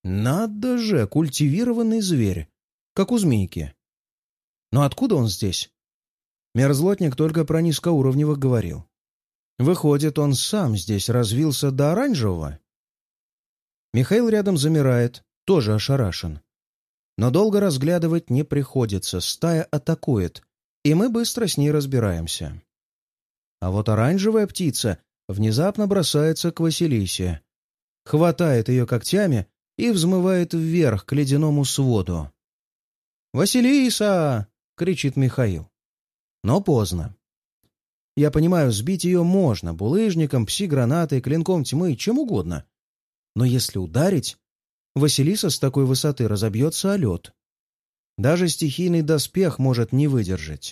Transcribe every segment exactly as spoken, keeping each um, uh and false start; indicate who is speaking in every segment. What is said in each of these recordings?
Speaker 1: Надо же, культивированный зверь, как у змейки. Но откуда он здесь? Мерзлотник только про низкоуровневых говорил. Выходит, он сам здесь развился до оранжевого? Михаил рядом замирает, тоже ошарашен. Но долго разглядывать не приходится, стая атакует, и мы быстро с ней разбираемся. А вот оранжевая птица внезапно бросается к Василисе, хватает ее когтями и взмывает вверх к ледяному своду. «Василиса!» — кричит Михаил. Но поздно. Я понимаю, сбить ее можно булыжником, пси-гранатой, клинком тьмы, чем угодно. Но если ударить, Василиса с такой высоты разобьется о лед. Даже стихийный доспех может не выдержать.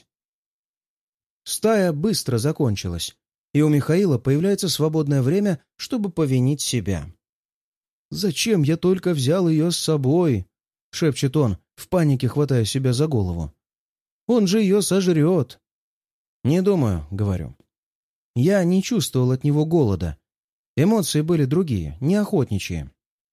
Speaker 1: Стая быстро закончилась, и у Михаила появляется свободное время, чтобы повинить себя. «Зачем я только взял ее с собой?» — шепчет он, в панике хватая себя за голову. «Он же ее сожрет!» «Не думаю», — говорю. Я не чувствовал от него голода. Эмоции были другие, не охотничьи.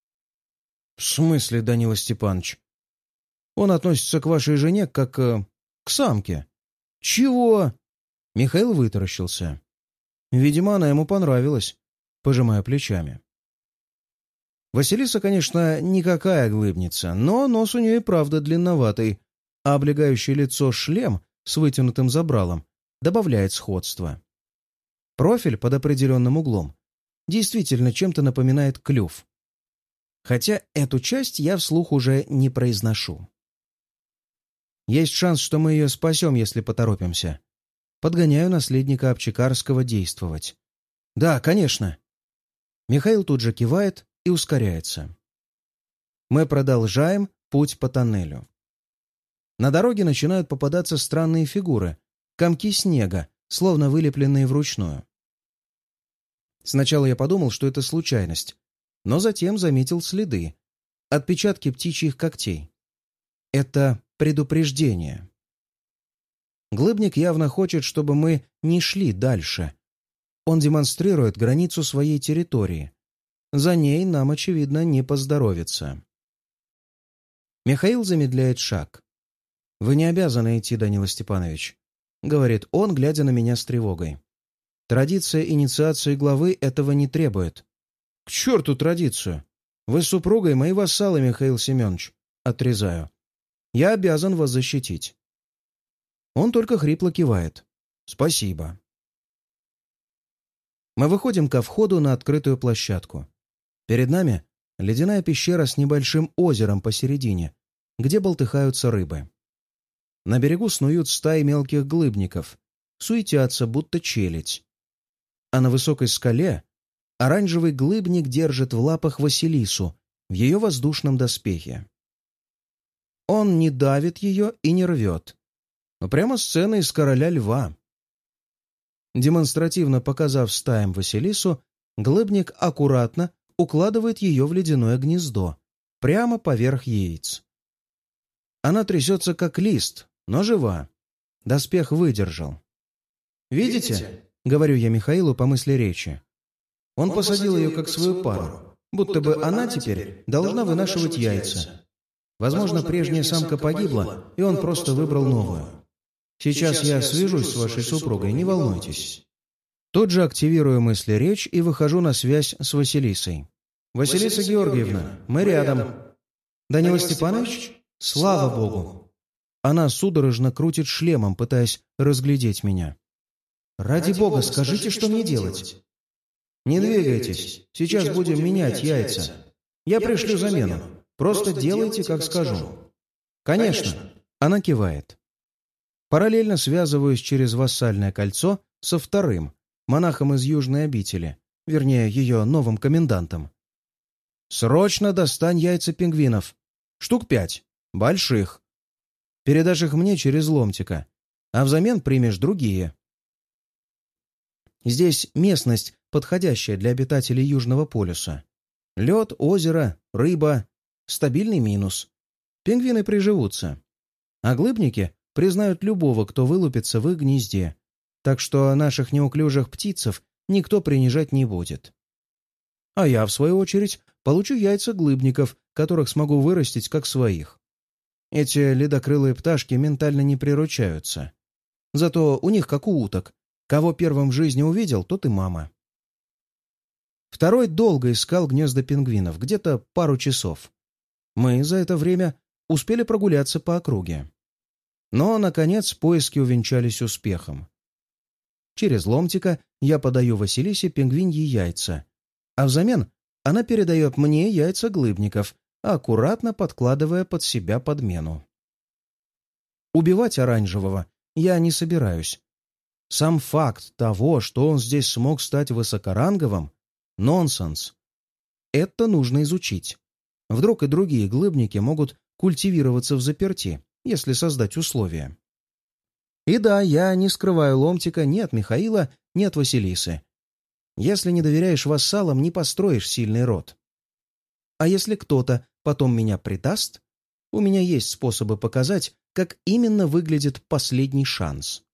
Speaker 1: «В смысле, Данила Степанович? Он относится к вашей жене как э, к самке». «Чего?» Михаил вытаращился. Видимо, она ему понравилась, пожимая плечами. Василиса, конечно, никакая глыбница, но нос у нее и правда длинноватый, а облегающее лицо шлем с вытянутым забралом добавляет сходства. Профиль под определенным углом действительно чем-то напоминает клюв. Хотя эту часть я вслух уже не произношу. Есть шанс, что мы ее спасем, если поторопимся. Подгоняю наследника Обчекарского действовать. Да, конечно. Михаил тут же кивает и ускоряется. Мы продолжаем путь по тоннелю. На дороге начинают попадаться странные фигуры, комки снега, словно вылепленные вручную. Сначала я подумал, что это случайность, но затем заметил следы, отпечатки птичьих когтей. Это предупреждение. Глыбник явно хочет, чтобы мы не шли дальше. Он демонстрирует границу своей территории. За ней нам, очевидно, не поздоровится. Михаил замедляет шаг. «Вы не обязаны идти, Данила Степанович», — говорит он, глядя на меня с тревогой. «Традиция инициации главы этого не требует». «К черту традицию! Вы с супругой мои вассалы, Михаил Семенович», — отрезаю. «Я обязан вас защитить». Он только хрипло кивает. «Спасибо». Мы выходим ко входу на открытую площадку. Перед нами ледяная пещера с небольшим озером посередине, где болтыхаются рыбы. На берегу снуют стаи мелких глыбников, суетятся, будто челядь. А на высокой скале оранжевый глыбник держит в лапах Василису в ее воздушном доспехе. Он не давит ее и не рвет. Но прямо сцена из «Короля льва». Демонстративно показав стаям Василису, глыбник аккуратно укладывает ее в ледяное гнездо, прямо поверх яиц. Она трясется, как лист, но жива. Доспех выдержал. «Видите?» — говорю я Михаилу по мысли речи. Он, Он посадил ее как свою пару, будто бы она теперь должна вынашивать яйца. Возможно, прежняя самка погибла, и он просто выбрал новую. Сейчас я свяжусь с вашей супругой, не волнуйтесь. Тут же активирую мысли речь и выхожу на связь с Василисой. «Василиса Георгиевна, мы рядом». «Данила Степанович? Слава Богу!» Она судорожно крутит шлемом, пытаясь разглядеть меня. «Ради Бога, скажите, что мне делать?» «Не двигайтесь, сейчас будем менять яйца. Я пришлю замену. Просто делайте, как скажу». «Конечно!» Она кивает. Параллельно связываюсь через вассальное кольцо со вторым, монахом из Южной обители, вернее, ее новым комендантом. «Срочно достань яйца пингвинов. Штук пять. Больших. Передашь их мне через ломтика, а взамен примешь другие». Здесь местность, подходящая для обитателей Южного полюса. Лед, озеро, рыба. Стабильный минус. Пингвины приживутся. А глыбники признают любого, кто вылупится в их гнезде, так что наших неуклюжих птицев никто принижать не будет. А я, в свою очередь, получу яйца глыбников которых смогу вырастить как своих. Эти ледокрылые пташки ментально не приручаются. Зато у них, как у уток, кого первым в жизни увидел, тот и мама. Второй долго искал гнезда пингвинов, где-то пару часов. Мы за это время успели прогуляться по округе. Но, наконец, поиски увенчались успехом. Через ломтика я подаю Василисе пингвиньи яйца, а взамен она передает мне яйца глыбников, аккуратно подкладывая под себя подмену. Убивать оранжевого я не собираюсь. Сам факт того, что он здесь смог стать высокоранговым — нонсенс. Это нужно изучить. Вдруг и другие глыбники могут культивироваться взаперти, если создать условия. И да, я не скрываю ломтика ни от Михаила, ни от Василисы. Если не доверяешь вассалам, не построишь сильный род. А если кто-то потом меня предаст, у меня есть способы показать, как именно выглядит последний шанс.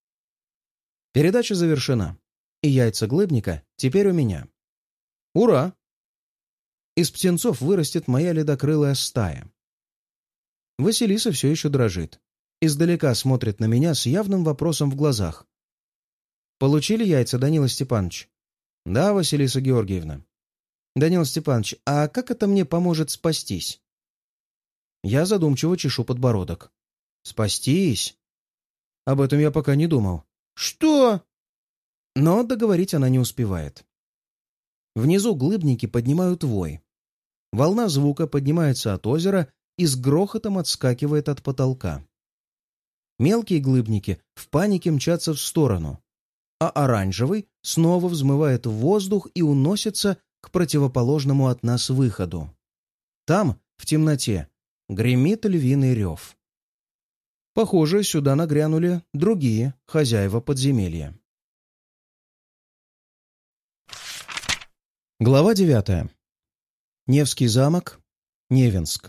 Speaker 1: Передача завершена, и яйца глыбника теперь у меня. Ура! Из птенцов вырастет моя ледокрылая стая. Василиса все еще дрожит. Издалека смотрит на меня с явным вопросом в глазах. «Получили яйца, Данила Степанович?» «Да, Василиса Георгиевна». «Данила Степанович, а как это мне поможет спастись?» Я задумчиво чешу подбородок. «Спастись?» Об этом я пока не думал. «Что?» Но договорить она не успевает. Внизу глыбники поднимают вой. Волна звука поднимается от озера и с грохотом отскакивает от потолка. Мелкие глыбники в панике мчатся в сторону, а оранжевый снова взмывает в воздух и уносится к противоположному от нас выходу. Там, в темноте, гремит львиный рев. Похоже, сюда нагрянули другие хозяева подземелья. Глава девятая. Невский замок, Невинск.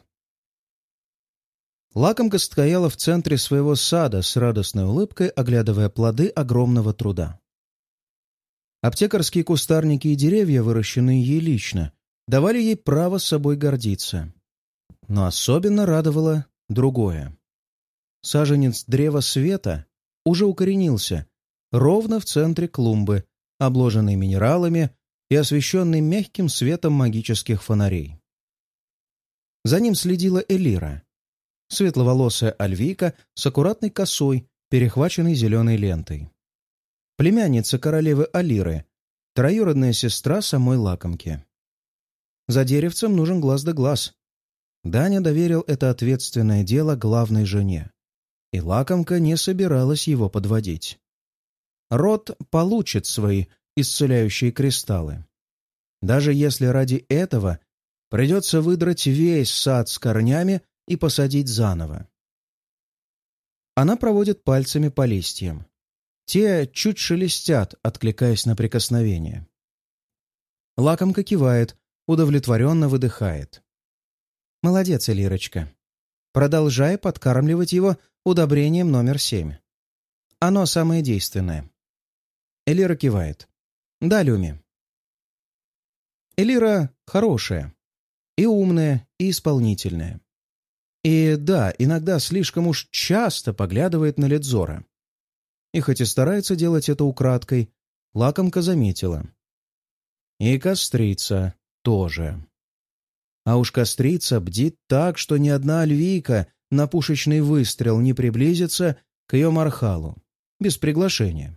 Speaker 1: Лакомка стояла в центре своего сада с радостной улыбкой, оглядывая плоды огромного труда. Аптекарские кустарники и деревья, выращенные ей лично, давали ей право с собой гордиться. Но особенно радовало другое. Саженец древа света уже укоренился ровно в центре клумбы, обложенный минералами и освещенный мягким светом магических фонарей. За ним следила Элира, светловолосая альвийка с аккуратной косой, перехваченной зеленой лентой. Племянница королевы Алиры, троюродная сестра самой лакомки. За деревцем нужен глаз да глаз. Даня доверил это ответственное дело главной жене, и лакомка не собиралась его подводить. Род получит свои исцеляющие кристаллы. Даже если ради этого придется выдрать весь сад с корнями и посадить заново. Она проводит пальцами по листьям. Те чуть шелестят, откликаясь на прикосновение. Лакомка кивает, удовлетворенно выдыхает. «Молодец, Элирочка. Продолжай подкармливать его удобрением номер семь. Оно самое действенное». Элира кивает. «Да, Люми». Элира хорошая. И умная, и исполнительная. И да, иногда слишком уж часто поглядывает на Ледзора. И хоть и старается делать это украдкой, лакомка заметила. И кострица тоже. А уж кострица бдит так, что ни одна альвийка на пушечный выстрел не приблизится к ее мархалу, без приглашения.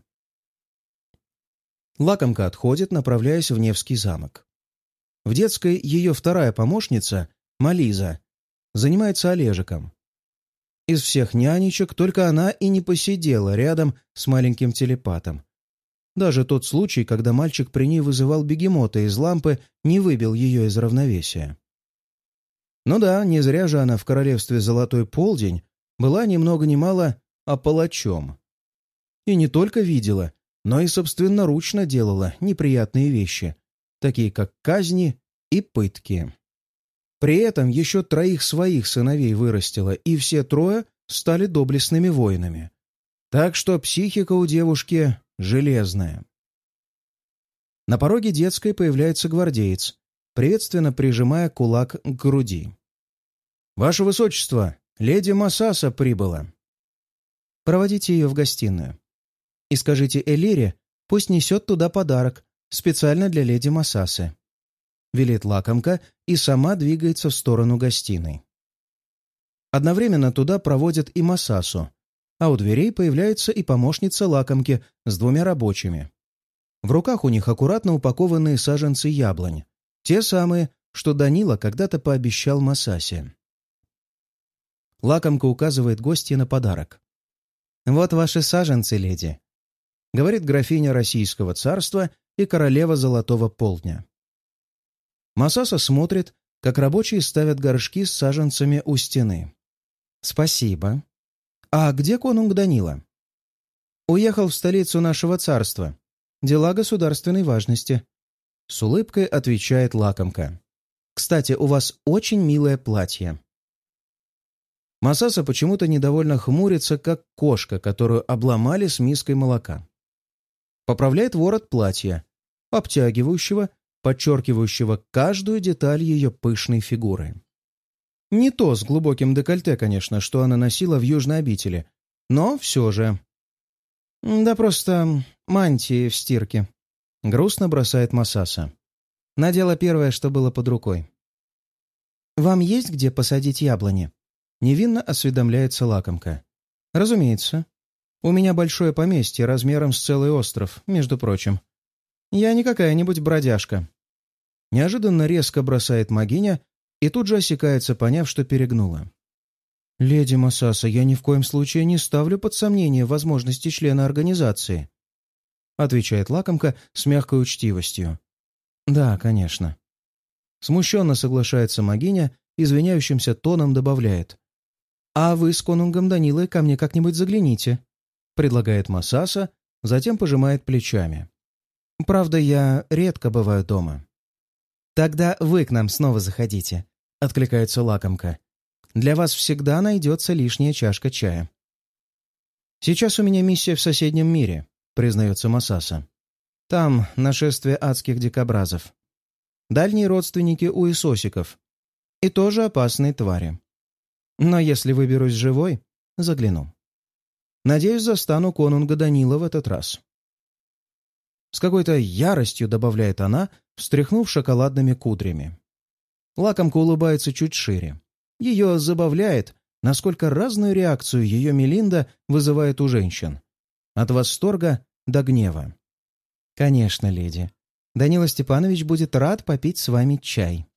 Speaker 1: Лакомка отходит, направляясь в Невский замок. В детской ее вторая помощница, Мализа, занимается Олежиком. Из всех нянечек только она и не посидела рядом с маленьким телепатом. Даже тот случай, когда мальчик при ней вызывал бегемота из лампы, не выбил ее из равновесия. Ну да, не зря же она в королевстве Золотой Полдень была ни много ни мало, а палачом. И не только видела, но и собственноручно делала неприятные вещи, такие как казни и пытки. При этом еще троих своих сыновей вырастила, и все трое стали доблестными воинами. Так что психика у девушки железная. На пороге детской появляется гвардеец, приветственно прижимая кулак к груди. «Ваше Высочество, леди Масаса прибыла». «Проводите ее в гостиную. И скажите Элире, пусть несет туда подарок, специально для леди Масасы», — велит лакомка и сама двигается в сторону гостиной. Одновременно туда проводят и Масасу, а у дверей появляется и помощница лакомки с двумя рабочими. В руках у них аккуратно упакованные саженцы яблонь, те самые, что Данила когда-то пообещал Масасе. Лакомка указывает гостье на подарок. «Вот ваши саженцы, леди», — говорит графиня Российского царства и королева Золотого полдня. Масаса смотрит, как рабочие ставят горшки с саженцами у стены. «Спасибо. А где конунг Данила?» «Уехал в столицу нашего царства. Дела государственной важности», — с улыбкой отвечает лакомка. «Кстати, у вас очень милое платье». Масаса почему-то недовольно хмурится, как кошка, которую обломали с миской молока. Поправляет ворот платья, обтягивающего, подчеркивающего каждую деталь ее пышной фигуры. Не то с глубоким декольте, конечно, что она носила в Южной обители, но все же. «Да просто мантии в стирке», — грустно бросает Масаса. Надела первое, что было под рукой. «Вам есть где посадить яблони?» — невинно осведомляется лакомка. «Разумеется. У меня большое поместье размером с целый остров, между прочим. Я не какая-нибудь бродяжка». Неожиданно резко бросает могиня и тут же осекается, поняв, что перегнула. «Леди Масаса, я ни в коем случае не ставлю под сомнение возможности члена организации», — отвечает лакомка с мягкой учтивостью. «Да, конечно». Смущенно соглашается могиня, извиняющимся тоном добавляет. «А вы с конунгом Данилой ко мне как-нибудь загляните», — предлагает Масаса, затем пожимает плечами. «Правда, я редко бываю дома». «Тогда вы к нам снова заходите», — откликается лакомка. «Для вас всегда найдется лишняя чашка чая». «Сейчас у меня миссия в соседнем мире», — признается Масаса. «Там нашествие адских дикобразов. Дальние родственники у исосиков. И тоже опасные твари. Но если выберусь живой, загляну. Надеюсь, застану конунга Данила в этот раз». С какой-то яростью добавляет она, встряхнув шоколадными кудрями. Лакомка улыбается чуть шире. Ее забавляет, насколько разную реакцию ее Мелинда вызывает у женщин. От восторга до гнева. «Конечно, леди. Данила Степанович будет рад попить с вами чай».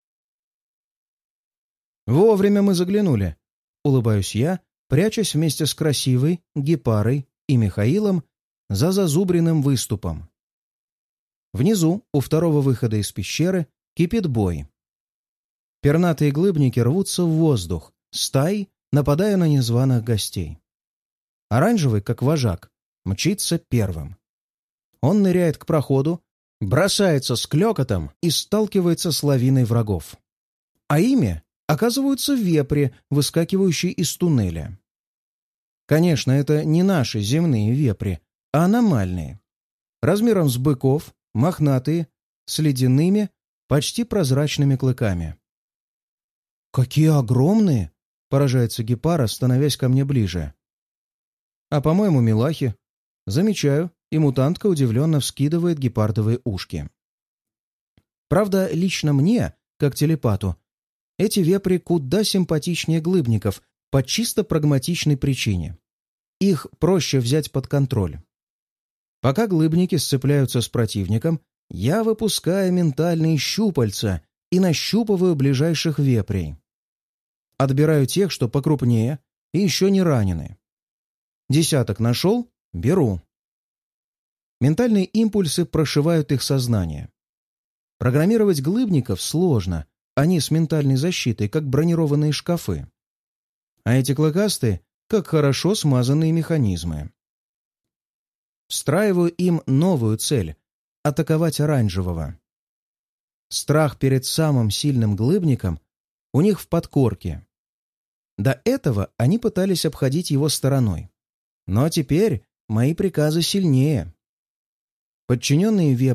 Speaker 1: «Вовремя мы заглянули», — улыбаюсь я, прячась вместе с красивой, Гепарой и Михаилом за зазубренным выступом. Внизу, у второго выхода из пещеры, кипит бой. Пернатые глыбники рвутся в воздух, стаей нападая на незваных гостей. Оранжевый, как вожак, мчится первым. Он ныряет к проходу, бросается с клёкотом и сталкивается с лавиной врагов. А ими оказываются вепри, выскакивающие из туннеля. Конечно, это не наши земные вепри, а аномальные. Размером с быков, мохнатые, с ледяными, почти прозрачными клыками. «Какие огромные!» — поражается Гепара, становясь ко мне ближе. «А, по-моему, милахи». Замечаю, и мутантка удивленно вскидывает гепардовые ушки. Правда, лично мне, как телепату, эти вепри куда симпатичнее глыбников по чисто прагматичной причине. Их проще взять под контроль. Пока глыбники сцепляются с противником, я выпускаю ментальные щупальца и нащупываю ближайших вепрей. Отбираю тех, что покрупнее и еще не ранены. Десяток нашел — беру. Ментальные импульсы прошивают их сознание. Программировать глыбников сложно, они с ментальной защитой, как бронированные шкафы. А эти клыкастые, как хорошо смазанные механизмы. Встраиваю им новую цель — атаковать оранжевого. Страх перед самым сильным глыбником у них в подкорке. До этого они пытались обходить его стороной. Но теперь мои приказы сильнее. Подчиненные вепри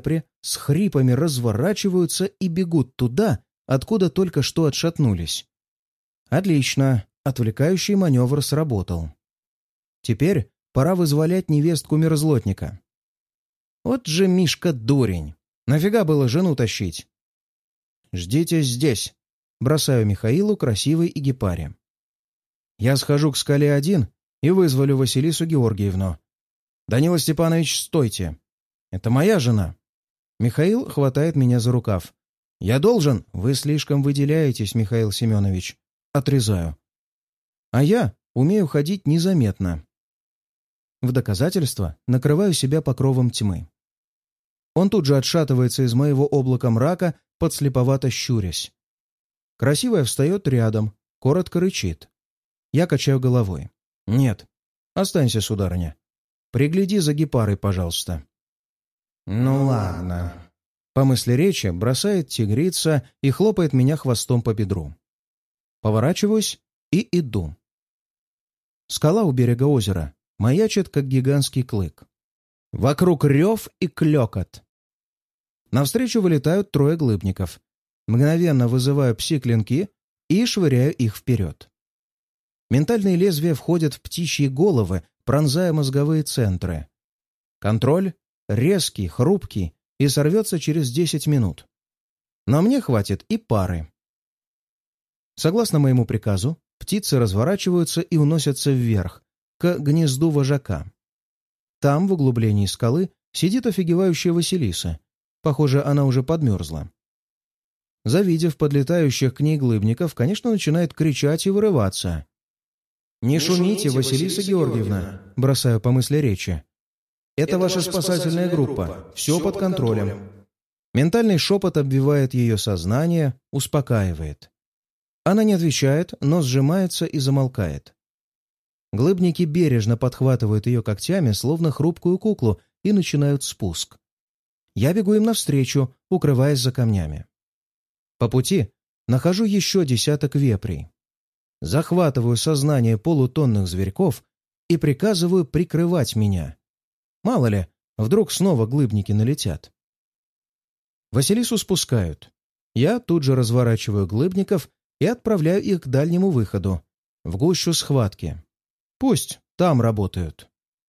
Speaker 1: с хрипами разворачиваются и бегут туда, откуда только что отшатнулись. Отлично, отвлекающий маневр сработал. Теперь пора вызволять невестку мерзлотника. Вот же Мишка дурень. Нафига было жену тащить? «Ждите здесь», — бросаю Михаилу, Красивой и Гепаре. «Я схожу к скале один и вызволю Василису Георгиевну. Данила Степанович, стойте. Это моя жена». Михаил хватает меня за рукав. «Я должен?» «Вы слишком выделяетесь, Михаил Семенович». Отрезаю. «А я умею ходить незаметно». В доказательство накрываю себя покровом тьмы. Он тут же отшатывается из моего облака мрака, подслеповато щурясь. Красивая встает рядом, коротко рычит. Я качаю головой. «Нет, останься, сударыня. Пригляди за Гепарой, пожалуйста». «Ну ладно». По мысли речи бросает тигрица и хлопает меня хвостом по бедру. Поворачиваюсь и иду. Скала у берега озера маячит, как гигантский клык. Вокруг рев и клёкот. Навстречу вылетают трое глыбников. Мгновенно вызываю пси-клинки и швыряю их вперед. Ментальные лезвия входят в птичьи головы, пронзая мозговые центры. Контроль резкий, хрупкий и сорвется через десять минут. Но мне хватит и пары. Согласно моему приказу, птицы разворачиваются и уносятся вверх, к гнезду вожака. Там, в углублении скалы, сидит офигевающая Василиса. Похоже, она уже подмерзла. Завидев подлетающих к ней глыбников, конечно, начинает кричать и вырываться. «Не, «Не шумите, Василиса, Василиса Георгиевна!» Георгиевна. Бросаю по мысли речи. «Это, Это ваша спасательная группа. группа. Все под контролем». контролем. Ментальный шепот обвивает ее сознание, успокаивает. Она не отвечает, но сжимается и замолкает. Глыбники бережно подхватывают ее когтями, словно хрупкую куклу, и начинают спуск. Я бегу им навстречу, укрываясь за камнями. По пути нахожу еще десяток вепрей. Захватываю сознание полутонных зверьков и приказываю прикрывать меня. Мало ли, вдруг снова глыбники налетят. Василису спускают. Я тут же разворачиваю глыбников и отправляю их к дальнему выходу, в гущу схватки. Пусть там работают.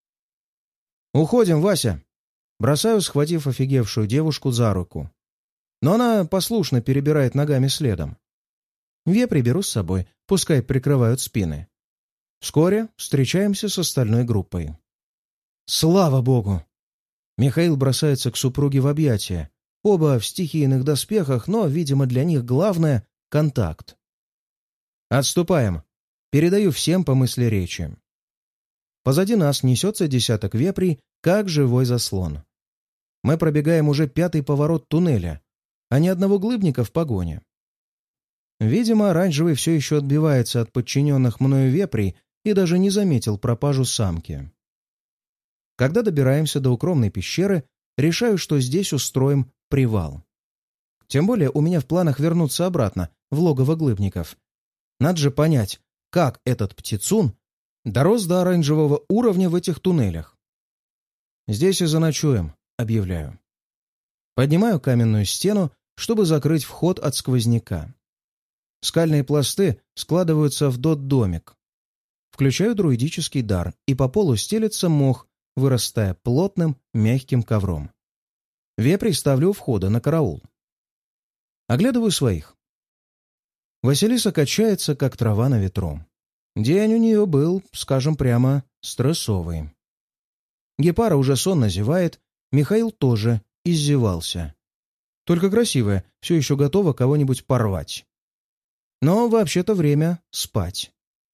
Speaker 1: «Уходим, Вася!» Бросаю, схватив офигевшую девушку за руку. Но она послушно перебирает ногами следом. Вепри беру с собой, пускай прикрывают спины. Вскоре встречаемся с остальной группой. Слава богу! Михаил бросается к супруге в объятия. Оба в стихийных доспехах, но, видимо, для них главное — контакт. Отступаем. Передаю всем по мысли речи. Позади нас несется десяток вепрей, как живой заслон. Мы пробегаем уже пятый поворот туннеля, а ни одного глыбника в погоне. Видимо, оранжевый все еще отбивается от подчиненных мною вепрей и даже не заметил пропажу самки. Когда добираемся до укромной пещеры, решаю, что здесь устроим привал. Тем более у меня в планах вернуться обратно, в логово глыбников. Надо же понять, как этот птицун дорос до оранжевого уровня в этих туннелях. «Здесь и заночуем», — объявляю. Поднимаю каменную стену, чтобы закрыть вход от сквозняка. Скальные пласты складываются в дот-домик. Включаю друидический дар, и по полу стелется мох, вырастая плотным, мягким ковром. Вепрей ставлю у входа на караул. Оглядываю своих. Василиса качается, как трава на ветру. День у нее был, скажем прямо, стрессовый. Гепара уже сонно зевает, Михаил тоже иззевался. Только красивая, все еще готова кого-нибудь порвать. Но вообще-то время спать.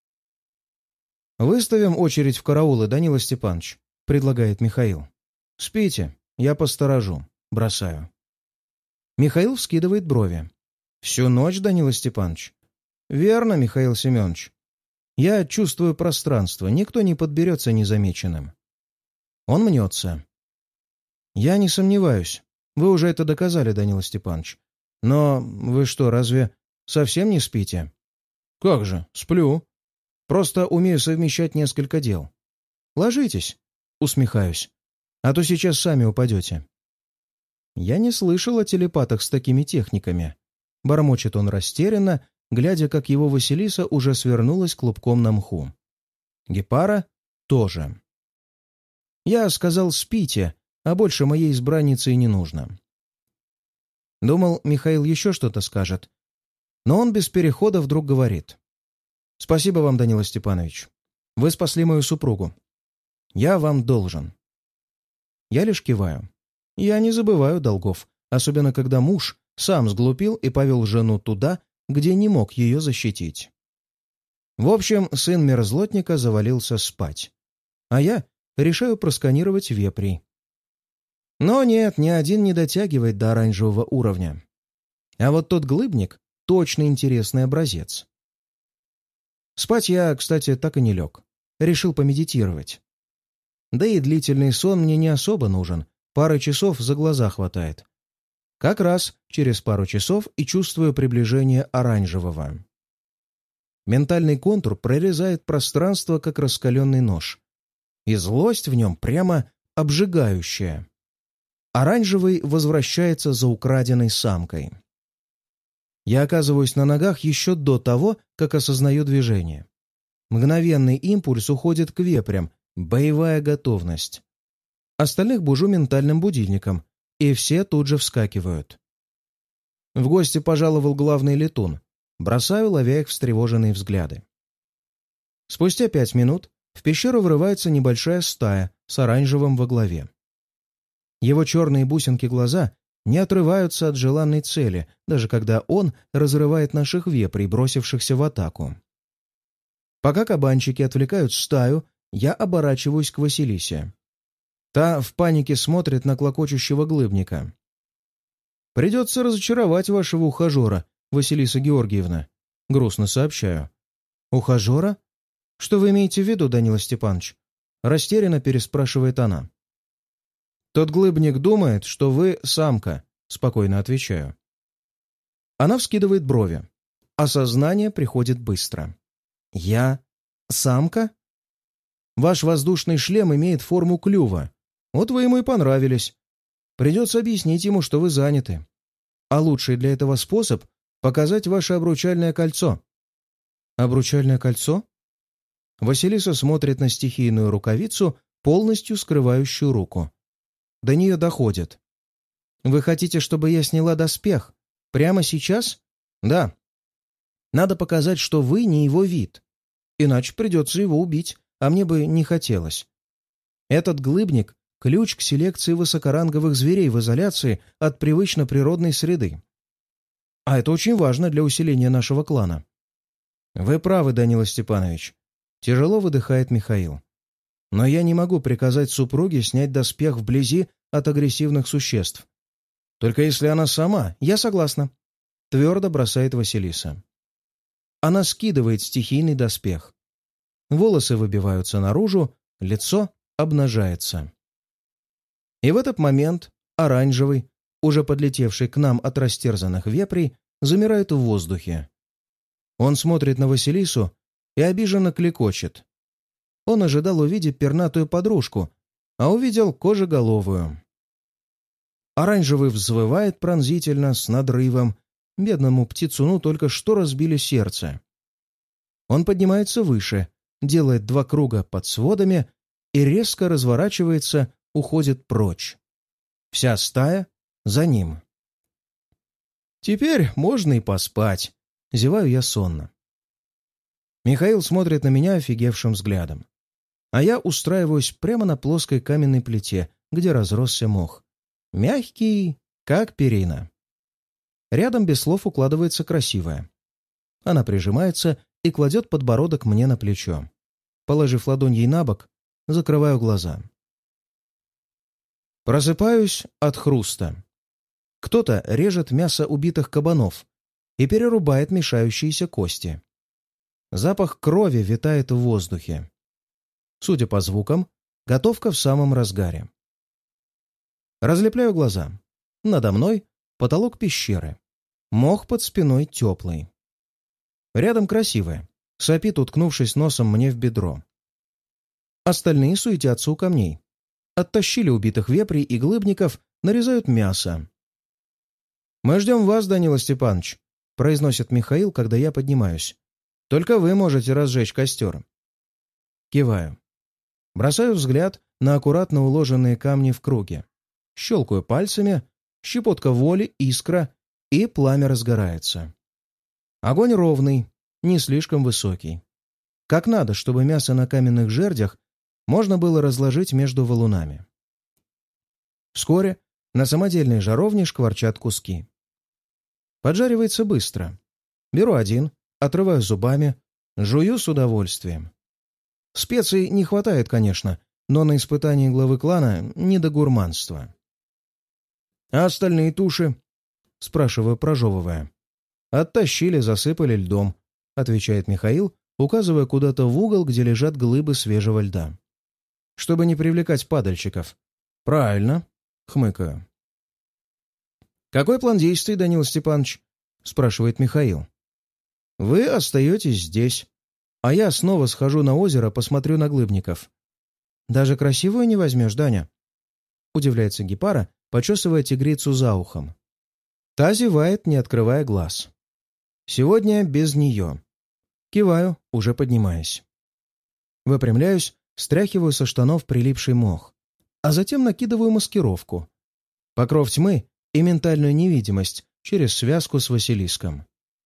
Speaker 1: «Выставим очередь в караулы, Данила Степанович», — предлагает Михаил. «Спите, я посторожу», — бросаю. Михаил вскидывает брови. «Всю ночь, Данила Степанович?» «Верно, Михаил Семенович. Я чувствую пространство, никто не подберется незамеченным». Он мнется. «Я не сомневаюсь. Вы уже это доказали, Данила Степанович. Но вы что, разве совсем не спите?» «Как же, сплю. Просто умею совмещать несколько дел». «Ложитесь», — усмехаюсь, — «а то сейчас сами упадете». Я не слышал о телепатах с такими техниками. Бормочет он растерянно, глядя, как его Василиса уже свернулась клубком на мху. Гепара тоже. Я сказал «спите», а больше моей избраннице и не нужно. Думал, Михаил еще что-то скажет, но он без перехода вдруг говорит. «Спасибо вам, Данила Степанович. Вы спасли мою супругу. Я вам должен». Я лишь киваю. Я не забываю долгов, особенно когда муж сам сглупил и повел жену туда, где не мог ее защитить. В общем, сын мерзлотника завалился спать, а я решаю просканировать вепрей. Но нет, ни один не дотягивает до оранжевого уровня. А вот тот глыбник — точно интересный образец. Спать я, кстати, так и не лег. Решил помедитировать. Да и длительный сон мне не особо нужен. Пары часов за глаза хватает. Как раз через пару часов и чувствую приближение оранжевого. Ментальный контур прорезает пространство, как раскаленный нож. И злость в нем прямо обжигающая. Оранжевый возвращается за украденной самкой. Я оказываюсь на ногах еще до того, как осознаю движение. Мгновенный импульс уходит к вепрям, боевая готовность. Остальных бужу ментальным будильником, и все тут же вскакивают. В гости пожаловал главный летун. Бросаю, ловя их встревоженные взгляды. Спустя пять минут в пещеру врывается небольшая стая с оранжевым во главе. Его черные бусинки глаза не отрываются от желанной цели, даже когда он разрывает наших вепрей, бросившихся в атаку. Пока кабанчики отвлекают стаю, я оборачиваюсь к Василисе. Та в панике смотрит на клокочущего глыбника. «Придется разочаровать вашего ухажера, Василиса Георгиевна», — грустно сообщаю. «Ухажера? Что вы имеете в виду, Данила Степанович?» — растерянно переспрашивает она. «Тот глыбник думает, что вы самка», — спокойно отвечаю. Она вскидывает брови. Осознание приходит быстро. «Я самка? Ваш воздушный шлем имеет форму клюва. Вот вы ему и понравились. Придется объяснить ему, что вы заняты. А лучший для этого способ — показать ваше обручальное кольцо». «Обручальное кольцо?» Василиса смотрит на стихийную рукавицу, полностью скрывающую руку. До нее доходит. «Вы хотите, чтобы я сняла доспех? Прямо сейчас?» «Да. Надо показать, что вы не его вид. Иначе придется его убить, а мне бы не хотелось. Этот глыбник — ключ к селекции высокоранговых зверей в изоляции от привычно природной среды. А это очень важно для усиления нашего клана». «Вы правы, Данила Степанович», — тяжело выдыхает Михаил. «Но я не могу приказать супруге снять доспех вблизи от агрессивных существ. Только если она сама, я согласна», — твердо бросает Василиса. Она скидывает стихийный доспех. Волосы выбиваются наружу, лицо обнажается. И в этот момент оранжевый, уже подлетевший к нам от растерзанных вепрей, замирает в воздухе. Он смотрит на Василису и обиженно клекочет. Он ожидал увидеть пернатую подружку, а увидел кожеголовую. Оранжевый взвывает пронзительно, с надрывом. Бедному птицуну только что разбили сердце. Он поднимается выше, делает два круга под сводами и резко разворачивается, уходит прочь. Вся стая за ним. «Теперь можно и поспать», — зеваю я сонно. Михаил смотрит на меня офигевшим взглядом. А я устраиваюсь прямо на плоской каменной плите, где разросся мох. Мягкий, как перина. Рядом без слов укладывается красивая. Она прижимается и кладет подбородок мне на плечо. Положив ладонь ей на бок, закрываю глаза. Просыпаюсь от хруста. Кто-то режет мясо убитых кабанов и перерубает мешающиеся кости. Запах крови витает в воздухе. Судя по звукам, готовка в самом разгаре. Разлепляю глаза. Надо мной потолок пещеры. Мох под спиной теплый. Рядом красивая. Сопит, уткнувшись носом мне в бедро. Остальные суетятся у камней. Оттащили убитых вепрей и глыбников нарезают мясо. «Мы ждем вас, Данила Степанович», — произносит Михаил, когда я поднимаюсь. «Только вы можете разжечь костер». Киваю. Бросаю взгляд на аккуратно уложенные камни в круге. Щелкаю пальцами, щепотка воли, искра, и пламя разгорается. Огонь ровный, не слишком высокий. Как надо, чтобы мясо на каменных жердях можно было разложить между валунами. Вскоре на самодельной жаровне шкварчат куски. Поджаривается быстро. Беру один, отрываю зубами, жую с удовольствием. Специй не хватает, конечно, но на испытании главы клана не до гурманства. «А остальные туши?» — спрашиваю, прожевывая. «Оттащили, засыпали льдом», — отвечает Михаил, указывая куда-то в угол, где лежат глыбы свежего льда. «Чтобы не привлекать падальщиков». «Правильно», — хмыкаю. «Какой план действий, Данил Степанович?» — спрашивает Михаил. «Вы остаетесь здесь, а я снова схожу на озеро, посмотрю на глыбников». «Даже красивую не возьмешь, Даня?» — удивляется Гепара, почесывая тигрицу за ухом. Та зевает, не открывая глаз. «Сегодня без нее». Киваю, уже поднимаясь. Выпрямляюсь, стряхиваю со штанов прилипший мох, а затем накидываю маскировку. Покров тьмы и ментальную невидимость через связку с Василиском.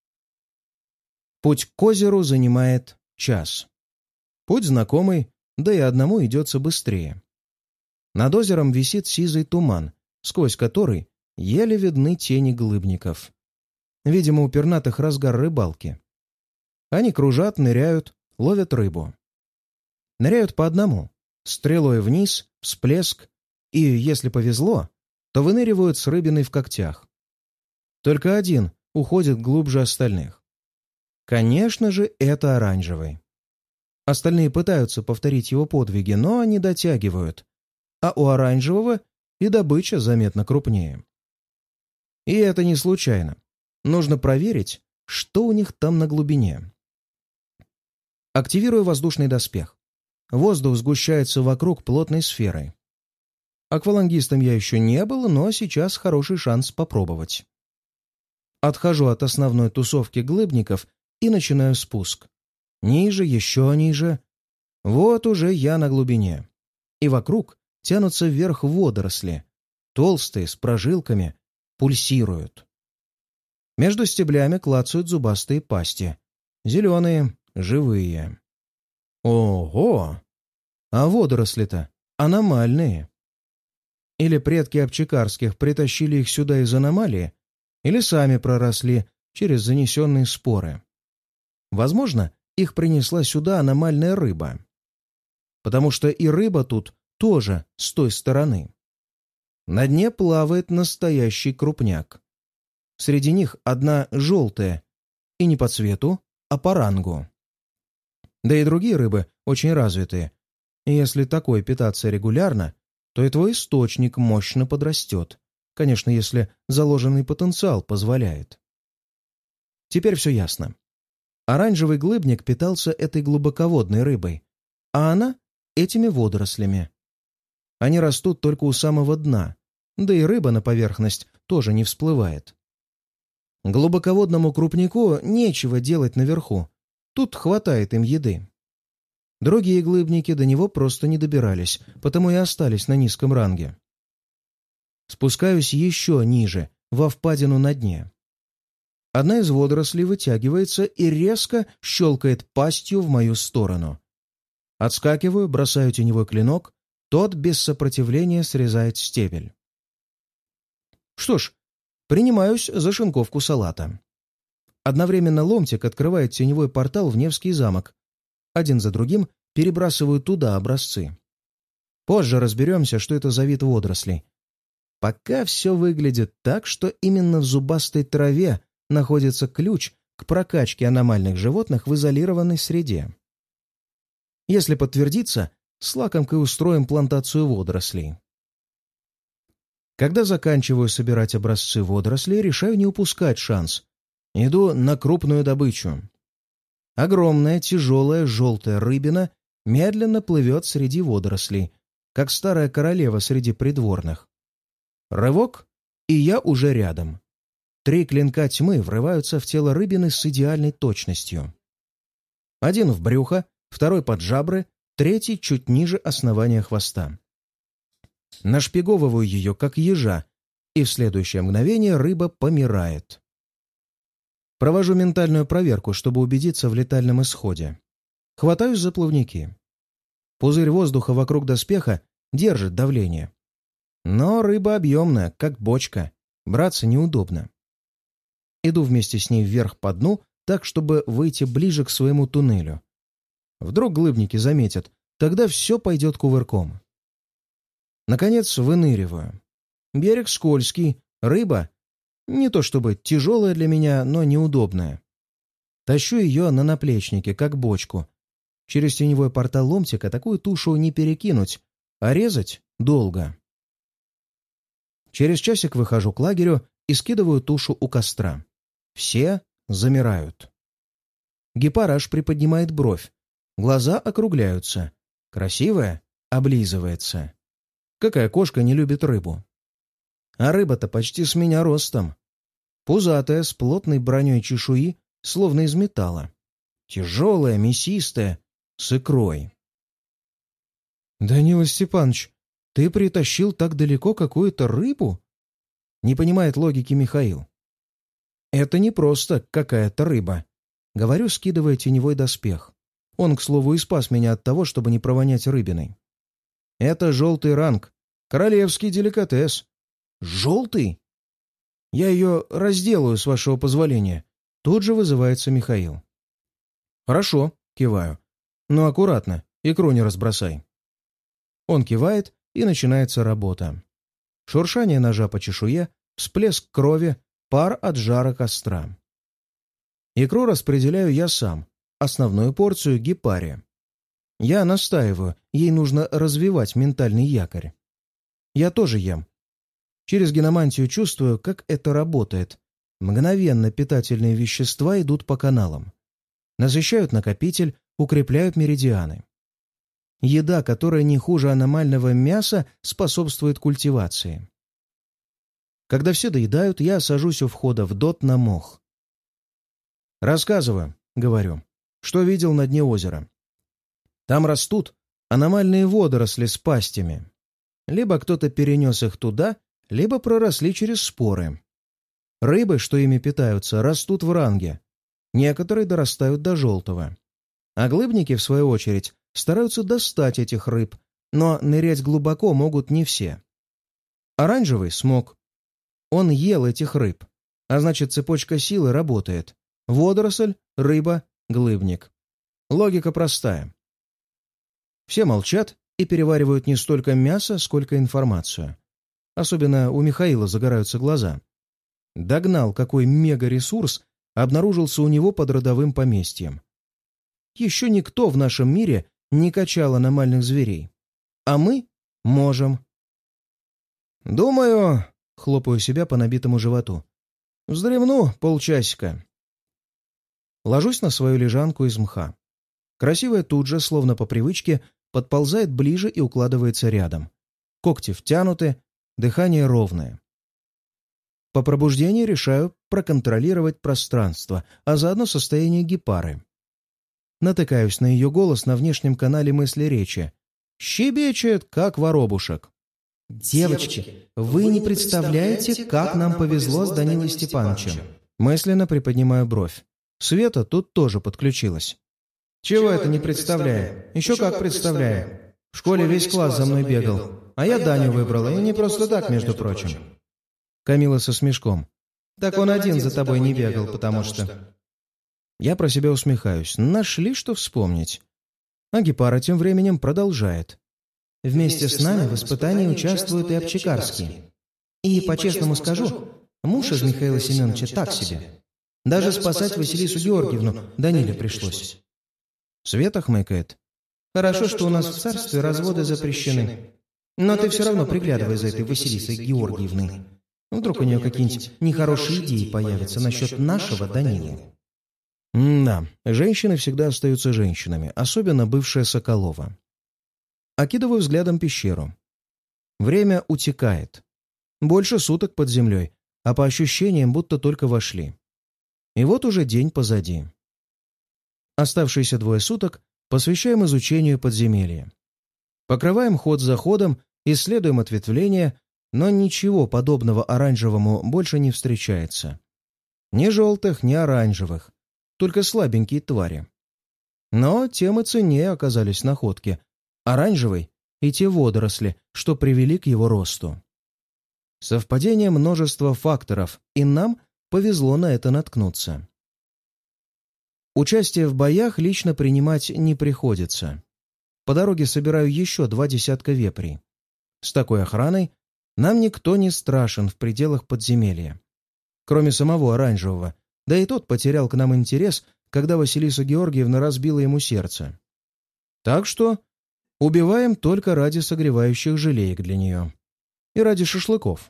Speaker 1: Путь к озеру занимает час. Путь знакомый, да и одному идется быстрее. Над озером висит сизый туман, сквозь который еле видны тени глыбников. Видимо, у пернатых разгар рыбалки. Они кружат, ныряют, ловят рыбу. Ныряют по одному, стрелой вниз, всплеск, и, если повезло, то выныривают с рыбиной в когтях. Только один уходит глубже остальных. Конечно же, это оранжевый. Остальные пытаются повторить его подвиги, но не дотягивают, а у оранжевого и добыча заметно крупнее. И это не случайно. Нужно проверить, что у них там на глубине. Активирую воздушный доспех. Воздух сгущается вокруг плотной сферой. Аквалангистом я еще не был, но сейчас хороший шанс попробовать. Отхожу от основной тусовки глыбников и начинаю спуск. Ниже, еще ниже. Вот уже я на глубине. И вокруг тянутся вверх водоросли. Толстые, с прожилками, пульсируют. Между стеблями клацают зубастые пасти. Зеленые, живые. Ого! А водоросли-то аномальные. Или предки обчекарских притащили их сюда из аномалии, или сами проросли через занесенные споры. Возможно, их принесла сюда аномальная рыба. Потому что и рыба тут тоже с той стороны. На дне плавает настоящий крупняк. Среди них одна желтая, и не по цвету, а по рангу. Да и другие рыбы очень развитые. И если такой питаться регулярно, то и твой источник мощно подрастет. Конечно, если заложенный потенциал позволяет. Теперь все ясно. Оранжевый глыбник питался этой глубоководной рыбой, а она — этими водорослями. Они растут только у самого дна, да и рыба на поверхность тоже не всплывает. Глубоководному крупнику нечего делать наверху, тут хватает им еды. Другие глыбники до него просто не добирались, потому и остались на низком ранге. Спускаюсь еще ниже, во впадину на дне. Одна из водорослей вытягивается и резко щелкает пастью в мою сторону. Отскакиваю, бросаю теневой клинок, тот без сопротивления срезает стебель. Что ж, принимаюсь за шинковку салата. Одновременно ломтик открывает теневой портал в Невский замок. Один за другим перебрасываю туда образцы. Позже разберемся, что это за вид водорослей. Пока все выглядит так, что именно в зубастой траве находится ключ к прокачке аномальных животных в изолированной среде. Если подтвердится, с лакомкой устроим плантацию водорослей. Когда заканчиваю собирать образцы водорослей, решаю не упускать шанс. Иду на крупную добычу. Огромная, тяжелая, желтая рыбина медленно плывет среди водорослей, как старая королева среди придворных. Рывок, и я уже рядом. Три клинка тьмы врываются в тело рыбины с идеальной точностью. Один в брюхо, второй под жабры, третий чуть ниже основания хвоста. Нашпиговываю ее, как ежа, и в следующее мгновение рыба помирает. Провожу ментальную проверку, чтобы убедиться в летальном исходе. Хватаюсь за плавники. Пузырь воздуха вокруг доспеха держит давление. Но рыба объемная, как бочка. Браться неудобно. Иду вместе с ней вверх по дну, так, чтобы выйти ближе к своему туннелю. Вдруг глыбники заметят, тогда все пойдет кувырком. Наконец выныриваю. Берег скользкий, рыба не то чтобы тяжелая для меня, но неудобная. Тащу ее на наплечнике, как бочку. Через теневой портал ломтика такую тушу не перекинуть, а резать долго. Через часик выхожу к лагерю и скидываю тушу у костра. Все замирают. Гепар аж приподнимает бровь. Глаза округляются. Красивая облизывается. Какая кошка не любит рыбу? А рыба-то почти с меня ростом. Пузатая, с плотной броней чешуи, словно из металла. Тяжелая, мясистая, с икрой. «Данила Степанович, ты притащил так далеко какую-то рыбу?» Не понимает логики Михаил. «Это не просто какая-то рыба», — говорю, скидывая теневой доспех. Он, к слову, и спас меня от того, чтобы не провонять рыбиной. «Это желтый ранг, королевский деликатес». «Желтый?» «Я ее разделаю, с вашего позволения». Тут же вызывается Михаил. «Хорошо», — киваю. «Но аккуратно, икру не разбросай». Он кивает, и начинается работа. Шуршание ножа по чешуе, всплеск крови, пар от жара костра. Икру распределяю я сам, основную порцию гепаре. Я настаиваю, ей нужно развивать ментальный якорь. Я тоже ем. Через геномантию чувствую, как это работает. Мгновенно питательные вещества идут по каналам. Насыщают накопитель, укрепляют меридианы. Еда, которая не хуже аномального мяса, способствует культивации. Когда все доедают, я сажусь у входа в дот на мох. «Рассказываю», — говорю, — «что видел на дне озера. Там растут аномальные водоросли с пастями. Либо кто-то перенес их туда, либо проросли через споры. Рыбы, что ими питаются, растут в ранге. Некоторые дорастают до желтого. А глыбники, в свою очередь, стараются достать этих рыб, но нырять глубоко могут не все. Оранжевый смог. Он ел этих рыб, а значит, цепочка силы работает. Водоросль, рыба, глыбник. Логика простая. Все молчат и переваривают не столько мясо, сколько информацию. Особенно у Михаила загораются глаза. Догнал, какой мега-ресурс обнаружился у него под родовым поместьем. Еще никто в нашем мире не качал аномальных зверей. А мы можем. Думаю, хлопаю себя по набитому животу, вздремну полчасика. Ложусь на свою лежанку из мха. Красивая тут же, словно по привычке, подползает ближе и укладывается рядом. Когти втянуты, дыхание ровное. По пробуждении решаю проконтролировать пространство, а заодно состояние гепары. Натыкаюсь на ее голос на внешнем канале мысли-речи. Щебечет, как воробушек.
Speaker 2: «Девочки, вы не представляете, как нам повезло с Данилой Степановичем».
Speaker 1: Мысленно приподнимаю бровь. Света тут тоже подключилась.
Speaker 2: «Чего это не представляю? Еще как представляю. В школе весь класс за мной бегал, а я Даню выбрала, и не просто так, между прочим».
Speaker 1: Камила со смешком.
Speaker 2: «Так он один за тобой не бегал, потому что...»
Speaker 1: Я про себя усмехаюсь. Нашли, что вспомнить. А гепара тем временем продолжает.
Speaker 2: «Вместе с нами в испытании участвует и Обчекарский. И, по-честному скажу, муж из Михаила Семеновича так себе. Даже спасать Василису Георгиевну Даниле пришлось».
Speaker 1: Света хмыкает.
Speaker 2: «Хорошо, что у нас в царстве разводы запрещены. Но ты все равно приглядывай за этой Василисой Георгиевной. Вдруг у нее какие-нибудь нехорошие идеи появятся насчет нашего Данилы».
Speaker 1: Да, женщины всегда остаются женщинами, особенно бывшая Соколова. Окидываю взглядом пещеру. Время утекает. Больше суток под землей, а по ощущениям будто только вошли. И вот уже день позади. Оставшиеся двое суток посвящаем изучению подземелья. Покрываем ход за ходом, исследуем ответвления, но ничего подобного оранжевому больше не встречается. Ни желтых, ни оранжевых, только слабенькие твари. Но тем и ценнее оказались находки. Оранжевый и те водоросли, что привели к его росту. Совпадение множества факторов, и нам повезло на это наткнуться. Участие в боях лично принимать не приходится. По дороге собираю еще два десятка вепрей. С такой охраной нам никто не страшен в пределах подземелья. Кроме самого оранжевого, да и тот потерял к нам интерес, когда Василиса Георгиевна разбила ему сердце. Так что убиваем только ради согревающих желеек для нее. И ради шашлыков.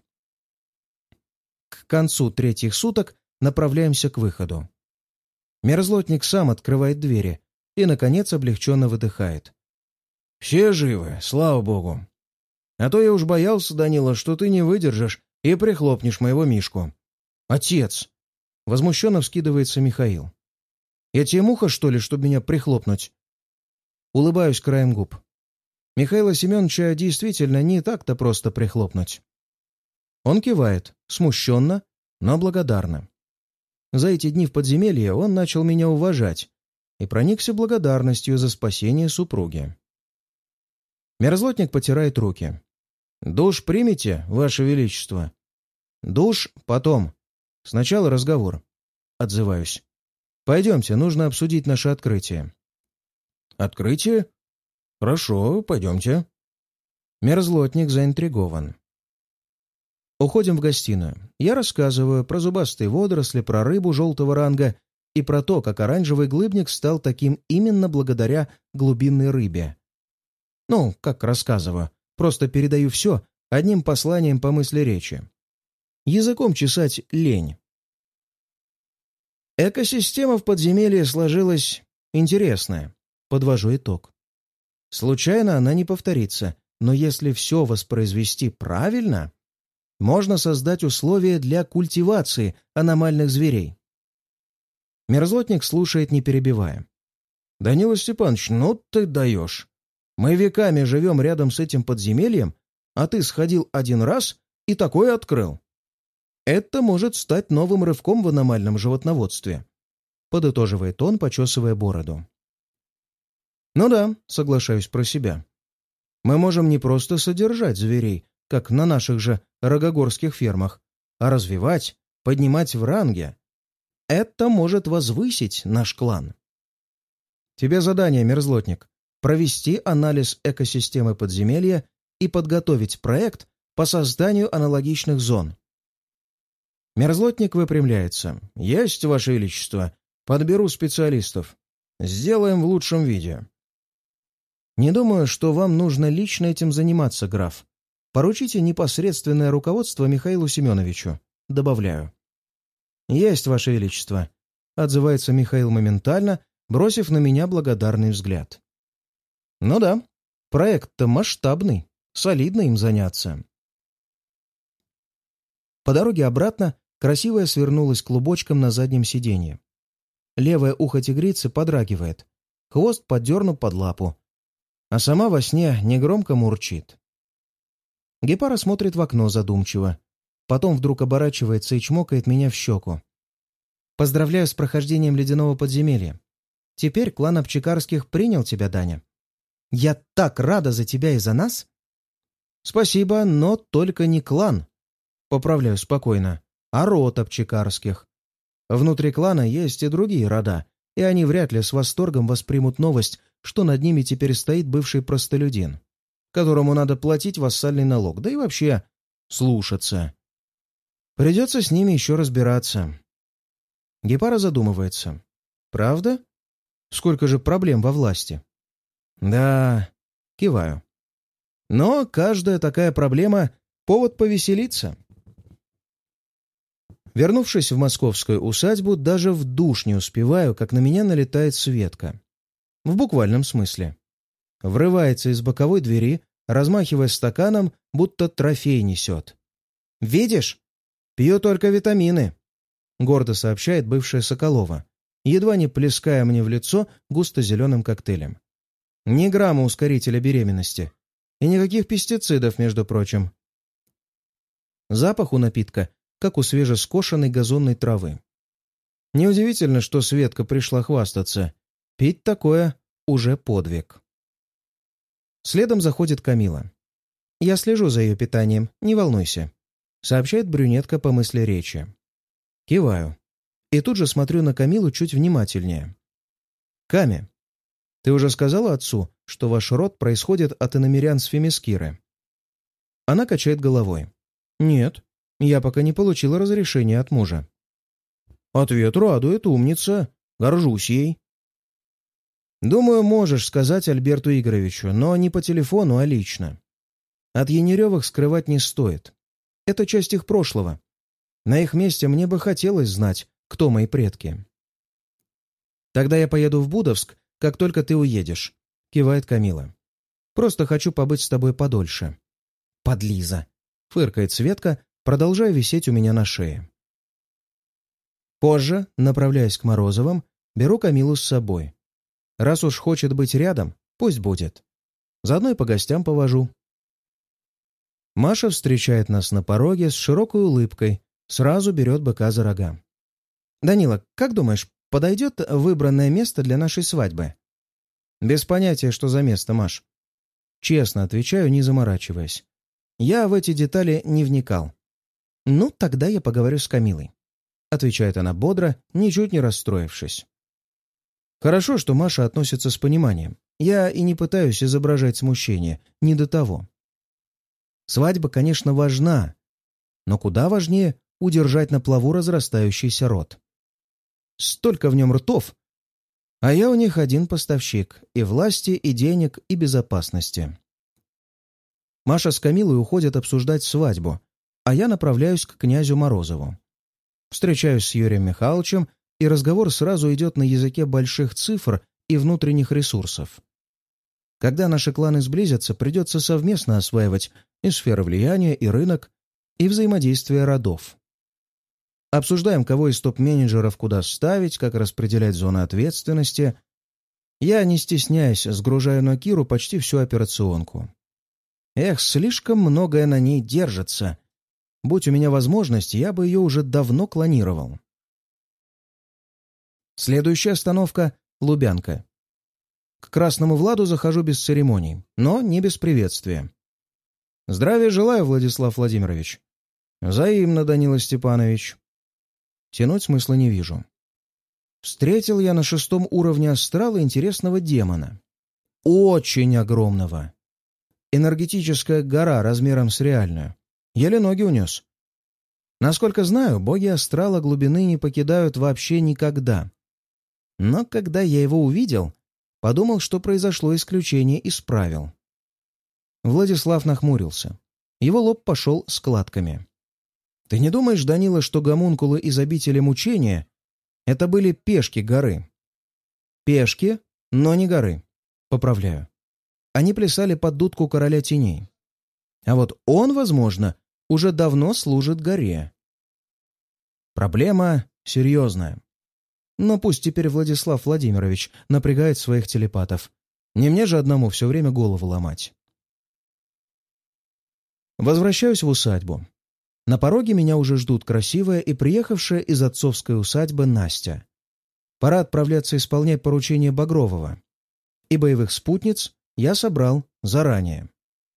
Speaker 1: К концу третьих суток направляемся к выходу. Мерзлотник сам открывает двери и, наконец, облегченно выдыхает. «Все живы, слава богу. А то я уж боялся, Данила, что ты не выдержишь и прихлопнешь моего Мишку». «Отец!» — возмущенно вскидывается Михаил. «Я тебе муха, что ли, чтобы меня прихлопнуть?» Улыбаюсь краем губ. Михаила Семеновича действительно не так-то просто прихлопнуть. Он кивает, смущенно, но благодарно. За эти дни в подземелье он начал меня уважать и проникся благодарностью за спасение супруги. Мерзлотник потирает руки. «Душ примите, Ваше Величество?» «Душ потом. Сначала разговор». Отзываюсь. «Пойдемте, нужно обсудить наше открытие». «Открытие? Хорошо, пойдемте». Мерзлотник заинтригован. Уходим в гостиную. Я рассказываю про зубастые водоросли, про рыбу желтого ранга и про то, как оранжевый глыбник стал таким именно благодаря глубинной рыбе. Ну, как рассказываю, просто передаю все одним посланием по мысли речи. Языком чесать лень. Экосистема в подземелье сложилась интересная. Подвожу итог. Случайно она не повторится, но если все воспроизвести правильно, можно создать условия для культивации аномальных зверей. Мерзлотник слушает, не перебивая. «Данила Степанович, ну ты даешь. Мы веками живем рядом с этим подземельем, а ты сходил один раз и такое открыл. Это может стать новым рывком в аномальном животноводстве», — подытоживает он, почесывая бороду. «Ну да», — соглашаюсь про себя. «Мы можем не просто содержать зверей, как на наших же рогогорских фермах, а развивать, поднимать в ранге. Это может возвысить наш клан». Тебе задание, Мерзлотник, провести анализ экосистемы подземелья и подготовить проект по созданию аналогичных зон. Мерзлотник выпрямляется. «Есть, Ваше Величество. Подберу специалистов. Сделаем в лучшем виде». «Не думаю, что вам нужно лично этим заниматься, граф. Поручите непосредственное руководство Михаилу Семеновичу», — добавляю. «Есть, Ваше Величество», — отзывается Михаил моментально, бросив на меня благодарный взгляд. «Ну да, проект-то масштабный, солидно им заняться». По дороге обратно красивая свернулась клубочком на заднем сиденье. Левое ухо тигрицы подрагивает, хвост поддернут под лапу, а сама во сне негромко мурчит. Гепара смотрит в окно задумчиво, потом вдруг оборачивается и чмокает меня в щеку. «Поздравляю с прохождением ледяного подземелья. Теперь клан Обчекарских принял тебя, Даня. Я так рада за тебя и за нас!» «Спасибо, но только не клан», — поправляю спокойно, «а род Обчекарских. Внутри клана есть и другие рода, и они вряд ли с восторгом воспримут новость, что над ними теперь стоит бывший простолюдин, которому надо платить вассальный налог, да и вообще слушаться. Придется с ними еще разбираться». Гепара задумывается. «Правда? Сколько же проблем во власти?» «Да...» — киваю. «Но каждая такая проблема — повод повеселиться». Вернувшись в московскую усадьбу, даже в душ не успеваю, как на меня налетает Светка. В буквальном смысле. Врывается из боковой двери, размахивая стаканом, будто трофей несет. «Видишь? Пью только витамины», — гордо сообщает бывшая Соколова, едва не плеская мне в лицо густо-зеленым коктейлем. «Ни грамма ускорителя беременности. И никаких пестицидов, между прочим». Запах у напитка, как у свежескошенной газонной травы. Неудивительно, что Светка пришла хвастаться. Пить такое уже подвиг. Следом заходит Камила. «Я слежу за ее питанием, не волнуйся», — сообщает брюнетка по мысли речи. Киваю. И тут же смотрю на Камилу чуть внимательнее. «Ками, ты уже сказала отцу, что ваш род происходит от иномерян с Фемискиры?» Она качает головой. «Нет, я пока не получила разрешения от мужа». «Ответ радует, умница. Горжусь ей». «Думаю, можешь сказать Альберту Игоревичу, но не по телефону, а лично. От Янеревых скрывать не стоит. Это часть их прошлого. На их месте мне бы хотелось знать, кто мои предки». «Тогда я поеду в Будовск, как только ты уедешь», — кивает Камила. «Просто хочу побыть с тобой подольше». «Подлиза», — фыркает Светка, продолжая висеть у меня на шее. Позже, направляясь к Морозовым, беру Камилу с собой. Раз уж хочет быть рядом, пусть будет. Заодно и по гостям повожу. Маша встречает нас на пороге с широкой улыбкой, сразу берет быка за рога. «Данила, как думаешь, подойдет выбранное место для нашей свадьбы?» «Без понятия, что за место, Маш». Честно отвечаю, не заморачиваясь. Я в эти детали не вникал. «Ну, тогда я поговорю с Камилой», — отвечает она бодро, ничуть не расстроившись. Хорошо, что Маша относится с пониманием. Я и не пытаюсь изображать смущение, не до того. Свадьба, конечно, важна, но куда важнее удержать на плаву разрастающийся род. Столько в нем ртов, а я у них один поставщик и власти, и денег, и безопасности. Маша с Камилой уходят обсуждать свадьбу, а я направляюсь к князю Морозову. Встречаюсь с Юрием Михайловичем, и разговор сразу идет на языке больших цифр и внутренних ресурсов. Когда наши кланы сблизятся, придется совместно осваивать и сферы влияния, и рынок, и взаимодействие родов. Обсуждаем, кого из топ-менеджеров куда ставить, как распределять зоны ответственности. Я, не стесняясь, сгружаю на Киру почти всю операционку. Эх, слишком многое на ней держится. Будь у меня возможность, я бы ее уже давно клонировал. Следующая остановка — Лубянка. К Красному Владу захожу без церемоний, но не без приветствия. «Здравия желаю, Владислав Владимирович». «Взаимно, Данила Степанович». Тянуть смысла не вижу. Встретил я на шестом уровне астрала интересного демона. Очень огромного. Энергетическая гора размером с реальную. Еле ноги унес. Насколько знаю, боги астрала глубины не покидают вообще никогда. Но когда я его увидел, подумал, что произошло исключение из правил. Владислав нахмурился. Его лоб пошел складками. «Ты не думаешь, Данила, что гомункулы из обители мучения — это были пешки горы?» «Пешки, но не горы», — поправляю. Они плясали под дудку короля теней. А вот он, возможно, уже давно служит горе. Проблема серьезная. Но пусть теперь Владислав Владимирович напрягает своих телепатов. Не мне же одному все время голову ломать. Возвращаюсь в усадьбу. На пороге меня уже ждут красивая и приехавшая из отцовской усадьбы Настя. Пора отправляться исполнять поручение Багрового. И боевых спутниц я собрал заранее.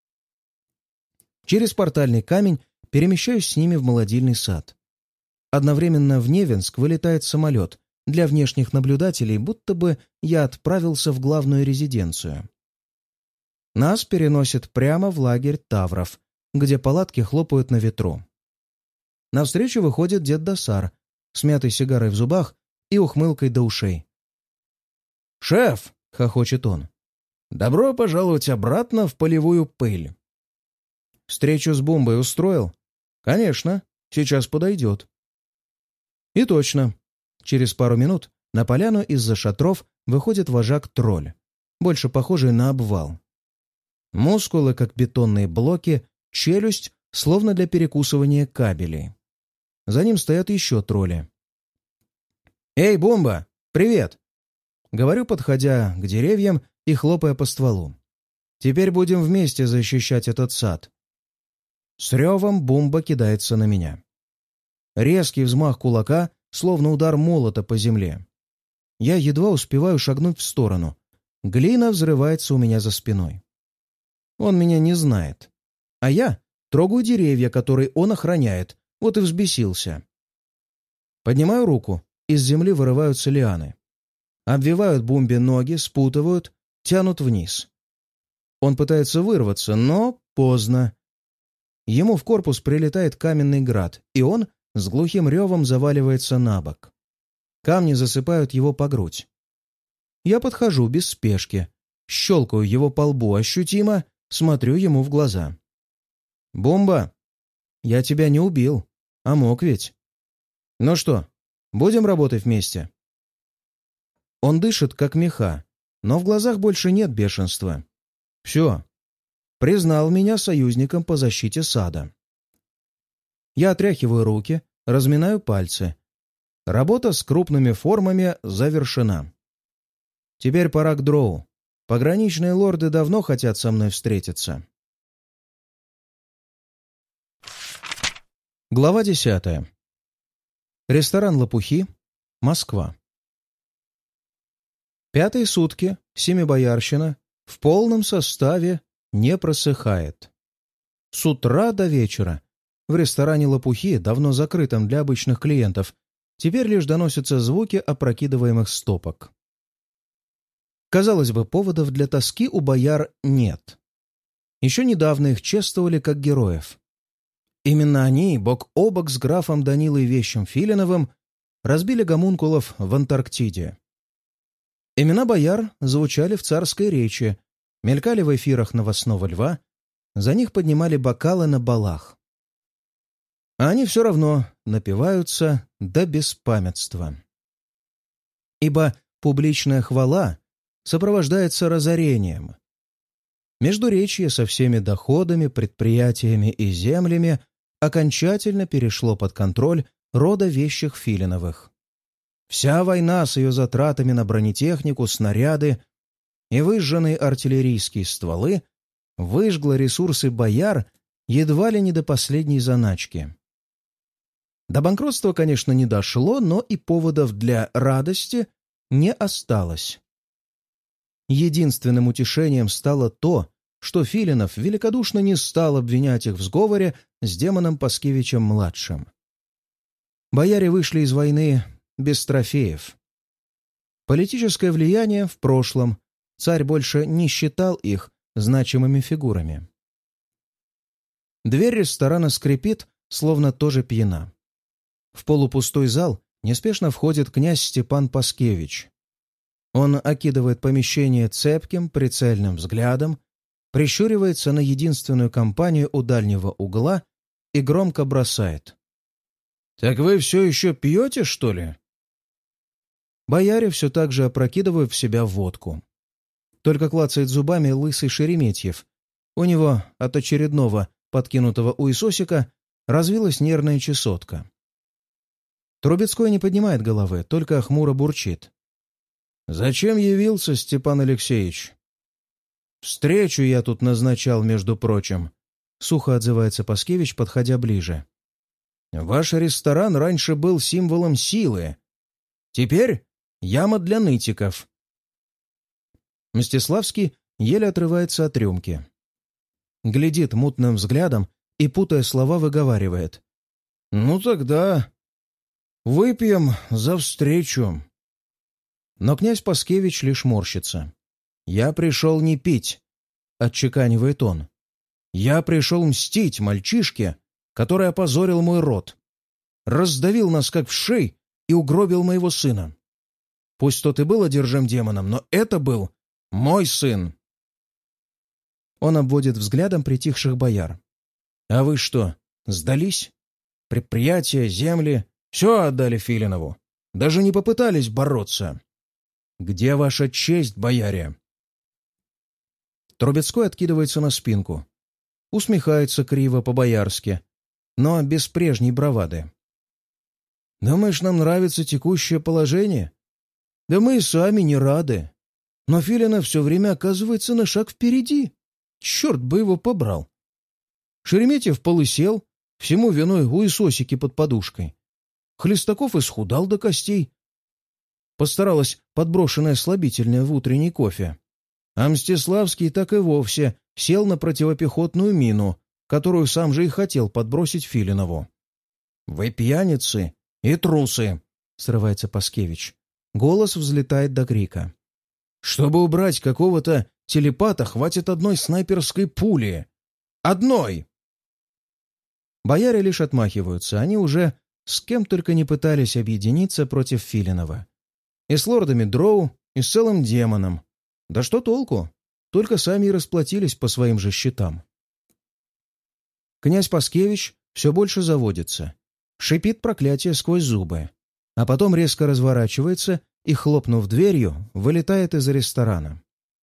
Speaker 1: Через портальный камень перемещаюсь с ними в молодильный сад. Одновременно в Невинск вылетает самолет. Для внешних наблюдателей, будто бы я отправился в главную резиденцию. Нас переносят прямо в лагерь Тавров, где палатки хлопают на ветру. Навстречу выходит дед Досар, с мятой сигарой в зубах и ухмылкой до ушей. «Шеф!» — хохочет он. «Добро пожаловать обратно в полевую пыль!» «Встречу с бомбой устроил?» «Конечно, сейчас подойдет». И точно. Через пару минут на поляну из-за шатров выходит вожак-тролль, больше похожий на обвал. Мускулы, как бетонные блоки, челюсть словно для перекусывания кабелей. За ним стоят еще тролли. «Эй, Бумба, привет!» — говорю, подходя к деревьям и хлопая по стволу. «Теперь будем вместе защищать этот сад». С ревом Бумба кидается на меня. Резкий взмах кулака, словно удар молота по земле. Я едва успеваю шагнуть в сторону. Глина взрывается у меня за спиной. Он меня не знает. А я трогаю деревья, которые он охраняет, вот и взбесился. Поднимаю руку, из земли вырываются лианы. Обвивают Бумбе ноги, спутывают, тянут вниз. Он пытается вырваться, но поздно. Ему в корпус прилетает каменный град, и он с глухим ревом заваливается на бок. Камни засыпают его по грудь. Я подхожу без спешки, щелкаю его по лбу ощутимо, смотрю ему в глаза. «Бумба, я тебя не убил, а мог ведь. Ну что, будем работать вместе?» Он дышит, как меха, но в глазах больше нет бешенства. Все. Признал меня союзником по защите сада. Я отряхиваю руки, разминаю пальцы. Работа с крупными формами завершена. Теперь пора к дроу. Пограничные лорды давно хотят со мной встретиться. Глава десятая. Ресторан «Лопухи», Москва. Пятые сутки Семибоярщина в полном составе не просыхает. С утра до вечера в ресторане «Лопухи», давно закрытом для обычных клиентов, теперь лишь доносятся звуки опрокидываемых стопок. Казалось бы, поводов для тоски у бояр нет. Еще недавно их чествовали как героев. Именно они, бок о бок с графом Данилой Вещим Филиновым, разбили гомункулов в Антарктиде. Имена бояр звучали в царской речи, мелькали в эфирах новостного льва, за них поднимали бокалы на балах. А они все равно напиваются до беспамятства. Ибо публичная хвала сопровождается разорением. Междуречье со всеми доходами, предприятиями и землями окончательно перешло под контроль рода Вещих Филиновых. Вся война с ее затратами на бронетехнику, снаряды и выжженные артиллерийские стволы выжгла ресурсы бояр едва ли не до последней заначки. До банкротства, конечно, не дошло, но и поводов для радости не осталось. Единственным утешением стало то, что Филинов великодушно не стал обвинять их в сговоре с демоном Паскевичем-младшим. Бояре вышли из войны без трофеев. Политическое влияние в прошлом, царь больше не считал их значимыми фигурами. Дверь ресторана скрипит, словно тоже пьяна. В полупустой зал неспешно входит князь Степан Паскевич. Он окидывает помещение цепким, прицельным взглядом, прищуривается на единственную компанию у дальнего угла и громко бросает: «Так вы все еще пьете, что ли?» Бояре все так же опрокидывают в себя водку. Только клацает зубами лысый Шереметьев. У него от очередного подкинутого уисосика развилась нервная чесотка. Трубецкой не поднимает головы, только хмуро бурчит: «Зачем явился, Степан Алексеевич?» «Встречу я тут назначал, между прочим», — сухо отзывается Паскевич, подходя ближе. «Ваш ресторан раньше был символом силы. Теперь яма для нытиков». Мстиславский еле отрывается от рюмки. Глядит мутным взглядом и, путая слова, выговаривает: «Ну тогда выпьем за встречу». Но князь Паскевич лишь морщится. «Я пришел не пить», — отчеканивает он. «Я пришел мстить мальчишке, который опозорил мой род, раздавил нас как вшей и угробил моего сына. Пусть тот и был одержим демоном, но это был мой сын». Он обводит взглядом притихших бояр. «А вы что, сдались? Предприятия, земли — все отдали Филинову. Даже не попытались бороться. Где ваша честь, бояре?» Трубецкой откидывается на спинку. усмехается криво по-боярски, но без прежней бравады. «Думаешь, нам нравится текущее положение? Да мы и сами не рады. Но Филинов все время оказывается на шаг впереди. Черт бы его побрал. Шереметьев полысел, всему виной хуесосики под подушкой. Хлестаков исхудал до костей. Постаралась подброшенное слабительное в утренний кофе. А Мстиславский так и вовсе сел на противопехотную мину, которую сам же и хотел подбросить Филинову. «Вы пьяницы и трусы!» — срывается Паскевич. Голос взлетает до крика. «Чтобы убрать какого-то телепата, хватит одной снайперской пули. Одной!» Бояре лишь отмахиваются. Они уже с кем только не пытались объединиться против Филинова. И с лордами Дроу, и с целым демоном. Да что толку? Только сами и расплатились по своим же счетам. Князь Паскевич все больше заводится. Шипит проклятие сквозь зубы. А потом резко разворачивается и, хлопнув дверью, вылетает из ресторана.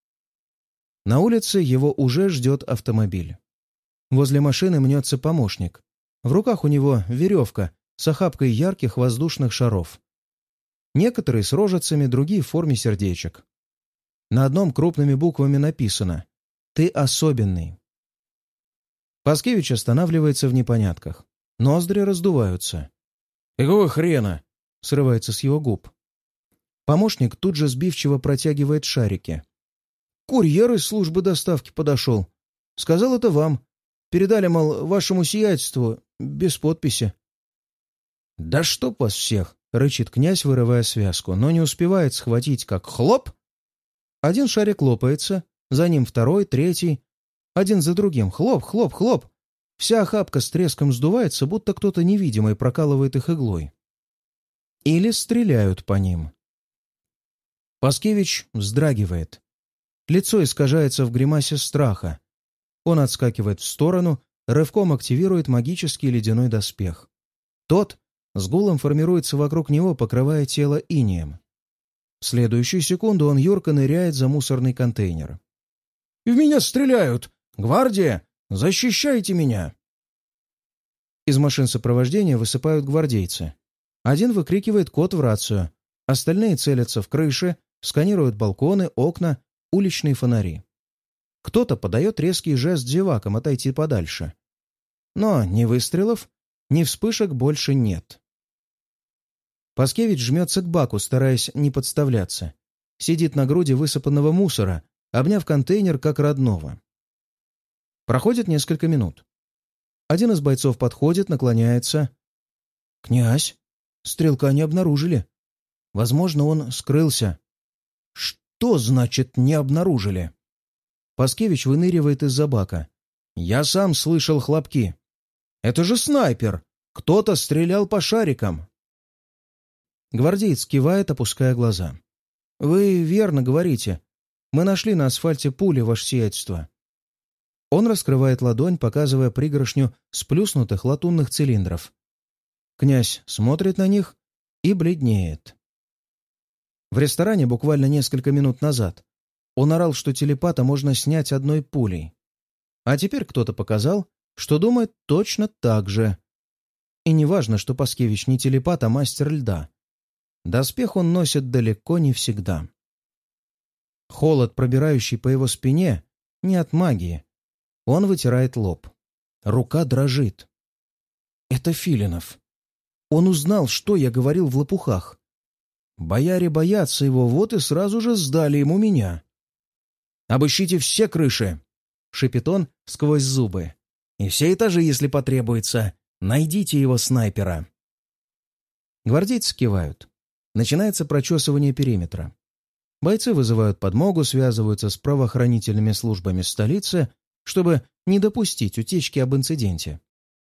Speaker 1: На улице его уже ждет автомобиль. Возле машины мнется помощник. В руках у него веревка с охапкой ярких воздушных шаров. Некоторые с рожицами, другие в форме сердечек. На одном крупными буквами написано «Ты особенный». Паскевич останавливается в непонятках. Ноздри раздуваются. «Какого хрена?» — срывается с его губ. Помощник тут же сбивчиво протягивает шарики. «Курьер из службы доставки подошел. Сказал, это вам. Передали, мол, вашему сиятельству, без подписи». «Да чтоб вас всех!» — рычит князь, вырывая связку, но не успевает схватить, как хлоп! Один шарик лопается, за ним второй, третий. Один за другим. Хлоп, хлоп, хлоп. Вся охапка с треском сдувается, будто кто-то невидимый прокалывает их иглой. Или стреляют по ним. Паскевич вздрагивает. Лицо искажается в гримасе страха. Он отскакивает в сторону, рывком активирует магический ледяной доспех. Тот с гулом формируется вокруг него, покрывая тело инеем. В следующую секунду он юрко ныряет за мусорный контейнер. «В меня стреляют! Гвардия! Защищайте меня!» Из машин сопровождения высыпают гвардейцы. Один выкрикивает код в рацию, остальные целятся в крыши, сканируют балконы, окна, уличные фонари. Кто-то подает резкий жест зевакам отойти подальше. Но ни выстрелов, ни вспышек больше нет. Паскевич жмется к баку, стараясь не подставляться. Сидит на груди высыпанного мусора, обняв контейнер как родного. Проходит несколько минут. Один из бойцов подходит, наклоняется. «Князь, стрелка не обнаружили. Возможно, он скрылся». «Что значит «не обнаружили»?» Паскевич выныривает из-за бака. «Я сам слышал хлопки. Это же снайпер! Кто-то стрелял по шарикам!» Гвардеец кивает, опуская глаза. «Вы верно говорите. Мы нашли на асфальте пули, ваше сиятельство». Он раскрывает ладонь, показывая пригоршню сплюснутых латунных цилиндров. Князь смотрит на них и бледнеет. В ресторане буквально несколько минут назад он орал, что телепата можно снять одной пулей. А теперь кто-то показал, что думает точно так же. И не важно, что Паскевич не телепат, а мастер льда. Доспех он носит далеко не всегда. Холод, пробирающий по его спине, не от магии. Он вытирает лоб. Рука дрожит. Это Филинов. Он узнал, что я говорил в лопухах. Бояре боятся его, вот и сразу же сдали ему меня. «Обыщите все крыши!» — шепит он сквозь зубы. «И все этажи, если потребуется. Найдите его снайпера!» Гвардейцы кивают. Начинается прочесывание периметра. Бойцы вызывают подмогу, связываются с правоохранительными службами столицы, чтобы не допустить утечки об инциденте.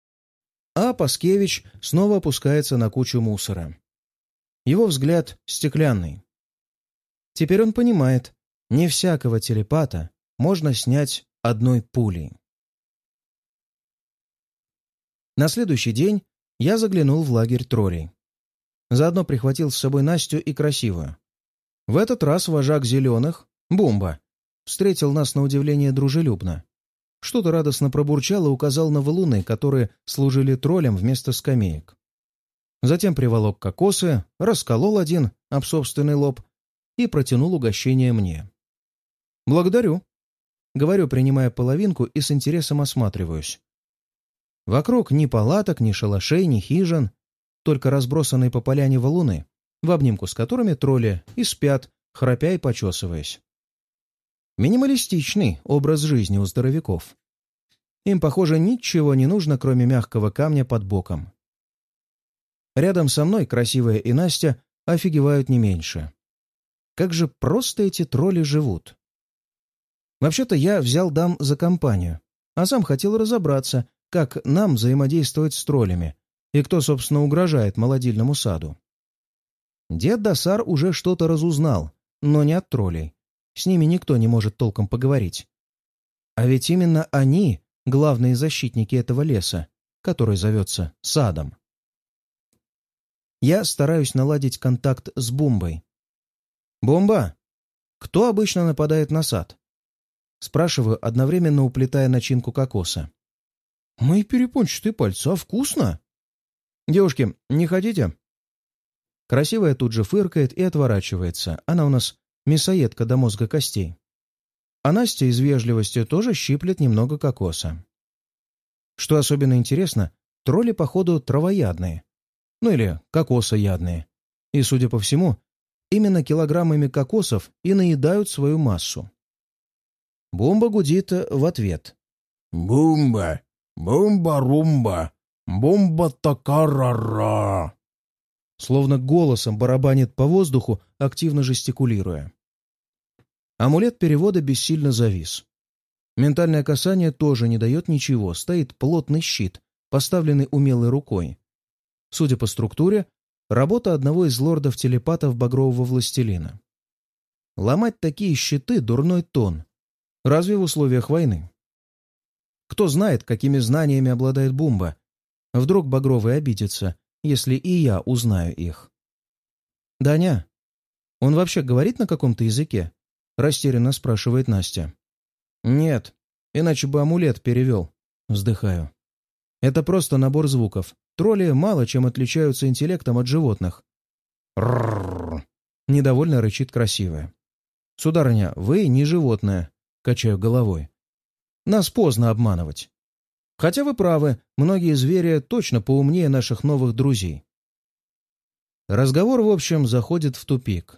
Speaker 1: А Паскевич снова опускается на кучу мусора. Его взгляд стеклянный. Теперь он понимает, не всякого телепата можно снять одной пулей. На следующий день я заглянул в лагерь троллей. Заодно прихватил с собой Настю и Красивую. В этот раз вожак зеленых, Бумба, встретил нас на удивление дружелюбно. что-то радостно пробурчал и указал на валуны, которые служили троллем вместо скамеек. Затем приволок кокосы, расколол один об собственный лоб и протянул угощение мне. «Благодарю», — говорю, принимая половинку и с интересом осматриваюсь. Вокруг ни палаток, ни шалашей, ни хижин, только разбросанные по поляне валуны, в обнимку с которыми тролли и спят, храпя и почесываясь. Минималистичный образ жизни у здоровяков. Им, похоже, ничего не нужно, кроме мягкого камня под боком. Рядом со мной красивая и Настя офигевают не меньше. Как же просто эти тролли живут. Вообще-то я взял дам за компанию, а сам хотел разобраться, как нам взаимодействовать с троллями и кто, собственно, угрожает молодильному саду. Дед Досар уже что-то разузнал, но не от троллей. С ними никто не может толком поговорить. А ведь именно они — главные защитники этого леса, который зовется садом. Я стараюсь наладить контакт с Бумбой. «Бумба, кто обычно нападает на сад?» Спрашиваю, одновременно уплетая начинку кокоса. «Мои перепончатые пальцы, а вкусно?» «Девушки, не хотите?» Красивая тут же фыркает и отворачивается. Она у нас мясоедка до мозга костей. А Настя из вежливости тоже щиплет немного кокоса. Что особенно интересно, тролли, походу, травоядные. Ну или кокосоядные. И, судя по всему, именно килограммами кокосов и наедают свою массу. Бумба гудит в ответ.
Speaker 3: «Бумба! Бумба-румба! Бумба-такарара!»
Speaker 1: Словно голосом барабанит по воздуху, активно жестикулируя. Амулет перевода бессильно завис. Ментальное касание тоже не дает ничего, стоит плотный щит, поставленный умелой рукой. Судя по структуре, работа одного из лордов-телепатов Багрового Властелина. Ломать такие щиты — дурной тон. Разве в условиях войны? Кто знает, какими знаниями обладает Бумба. Вдруг Багровый обидится, если и я узнаю их. «Даня, он вообще говорит на каком-то языке?» — растерянно спрашивает Настя. «Нет, иначе бы амулет перевел», — вздыхаю. «Это просто набор звуков. Тролли мало чем отличаются интеллектом от животных». «Рррррр!» — недовольно рычит красивая. «Сударыня, вы не животное», — качаю головой. «Нас поздно обманывать. Хотя вы правы, многие звери точно поумнее наших новых друзей». Разговор, в общем, заходит в тупик.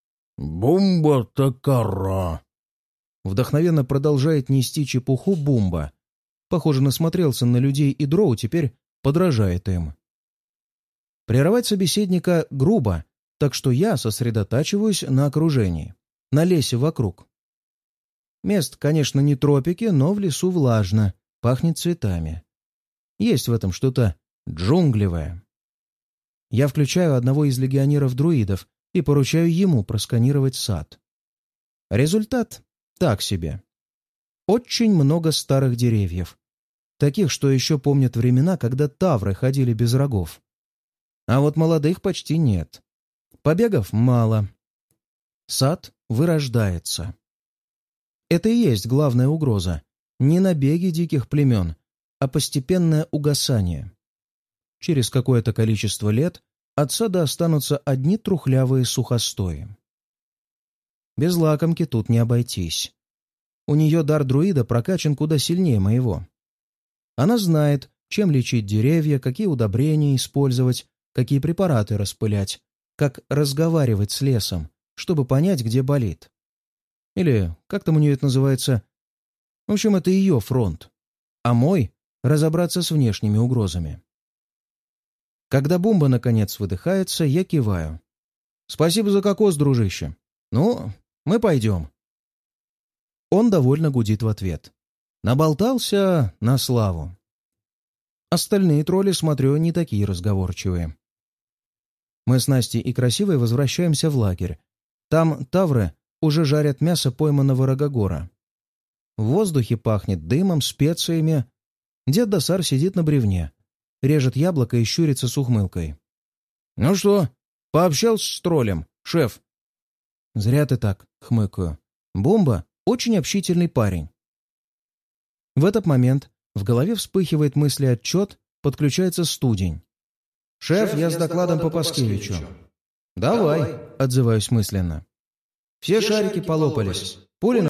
Speaker 3: «Бумба-такара!»
Speaker 1: Вдохновенно продолжает нести чепуху Бумба. Похоже, насмотрелся на людей и дроу, теперь подражает им. Прерывать собеседника грубо, так что я сосредотачиваюсь на окружении, на лесе вокруг. Мест, конечно, не тропики, но в лесу влажно, пахнет цветами. Есть в этом что-то джунглевое. Я включаю одного из легионеров-друидов и поручаю ему просканировать сад. Результат так себе. Очень много старых деревьев. Таких, что еще помнят времена, когда тавры ходили без рогов. А вот молодых почти нет. Побегов мало. Сад вырождается. Это и есть главная угроза. Не набеги диких племен, а постепенное угасание. Через какое-то количество лет от сада останутся одни трухлявые сухостои. Без лакомки тут не обойтись. У нее дар друида прокачан куда сильнее моего. Она знает, чем лечить деревья, какие удобрения использовать, какие препараты распылять, как разговаривать с лесом, чтобы понять, где болит. Или, как там у нее это называется? В общем, это ее фронт. А мой — разобраться с внешними угрозами. Когда Бумба наконец выдыхается, я киваю. «Спасибо за кокос, дружище. Ну, мы пойдем». Он довольно гудит в ответ. Наболтался на славу. Остальные тролли, смотрю, не такие разговорчивые. Мы с Настей и Красивой возвращаемся в лагерь. Там тавры уже жарят мясо пойманного рогогора. В воздухе пахнет дымом, специями. Дед Досар сидит на бревне, режет яблоко и щурится с ухмылкой. «Ну что, пообщался с троллем, шеф?» «Зря ты так», — хмыкаю. «Бумба — очень общительный парень». В этот момент в голове вспыхивает мыслеотчет, подключается студень.
Speaker 2: «Шеф, я с докладом по Паскевичу».
Speaker 1: «Давай», — отзываюсь мысленно.
Speaker 2: «Все шарики полопались. Пули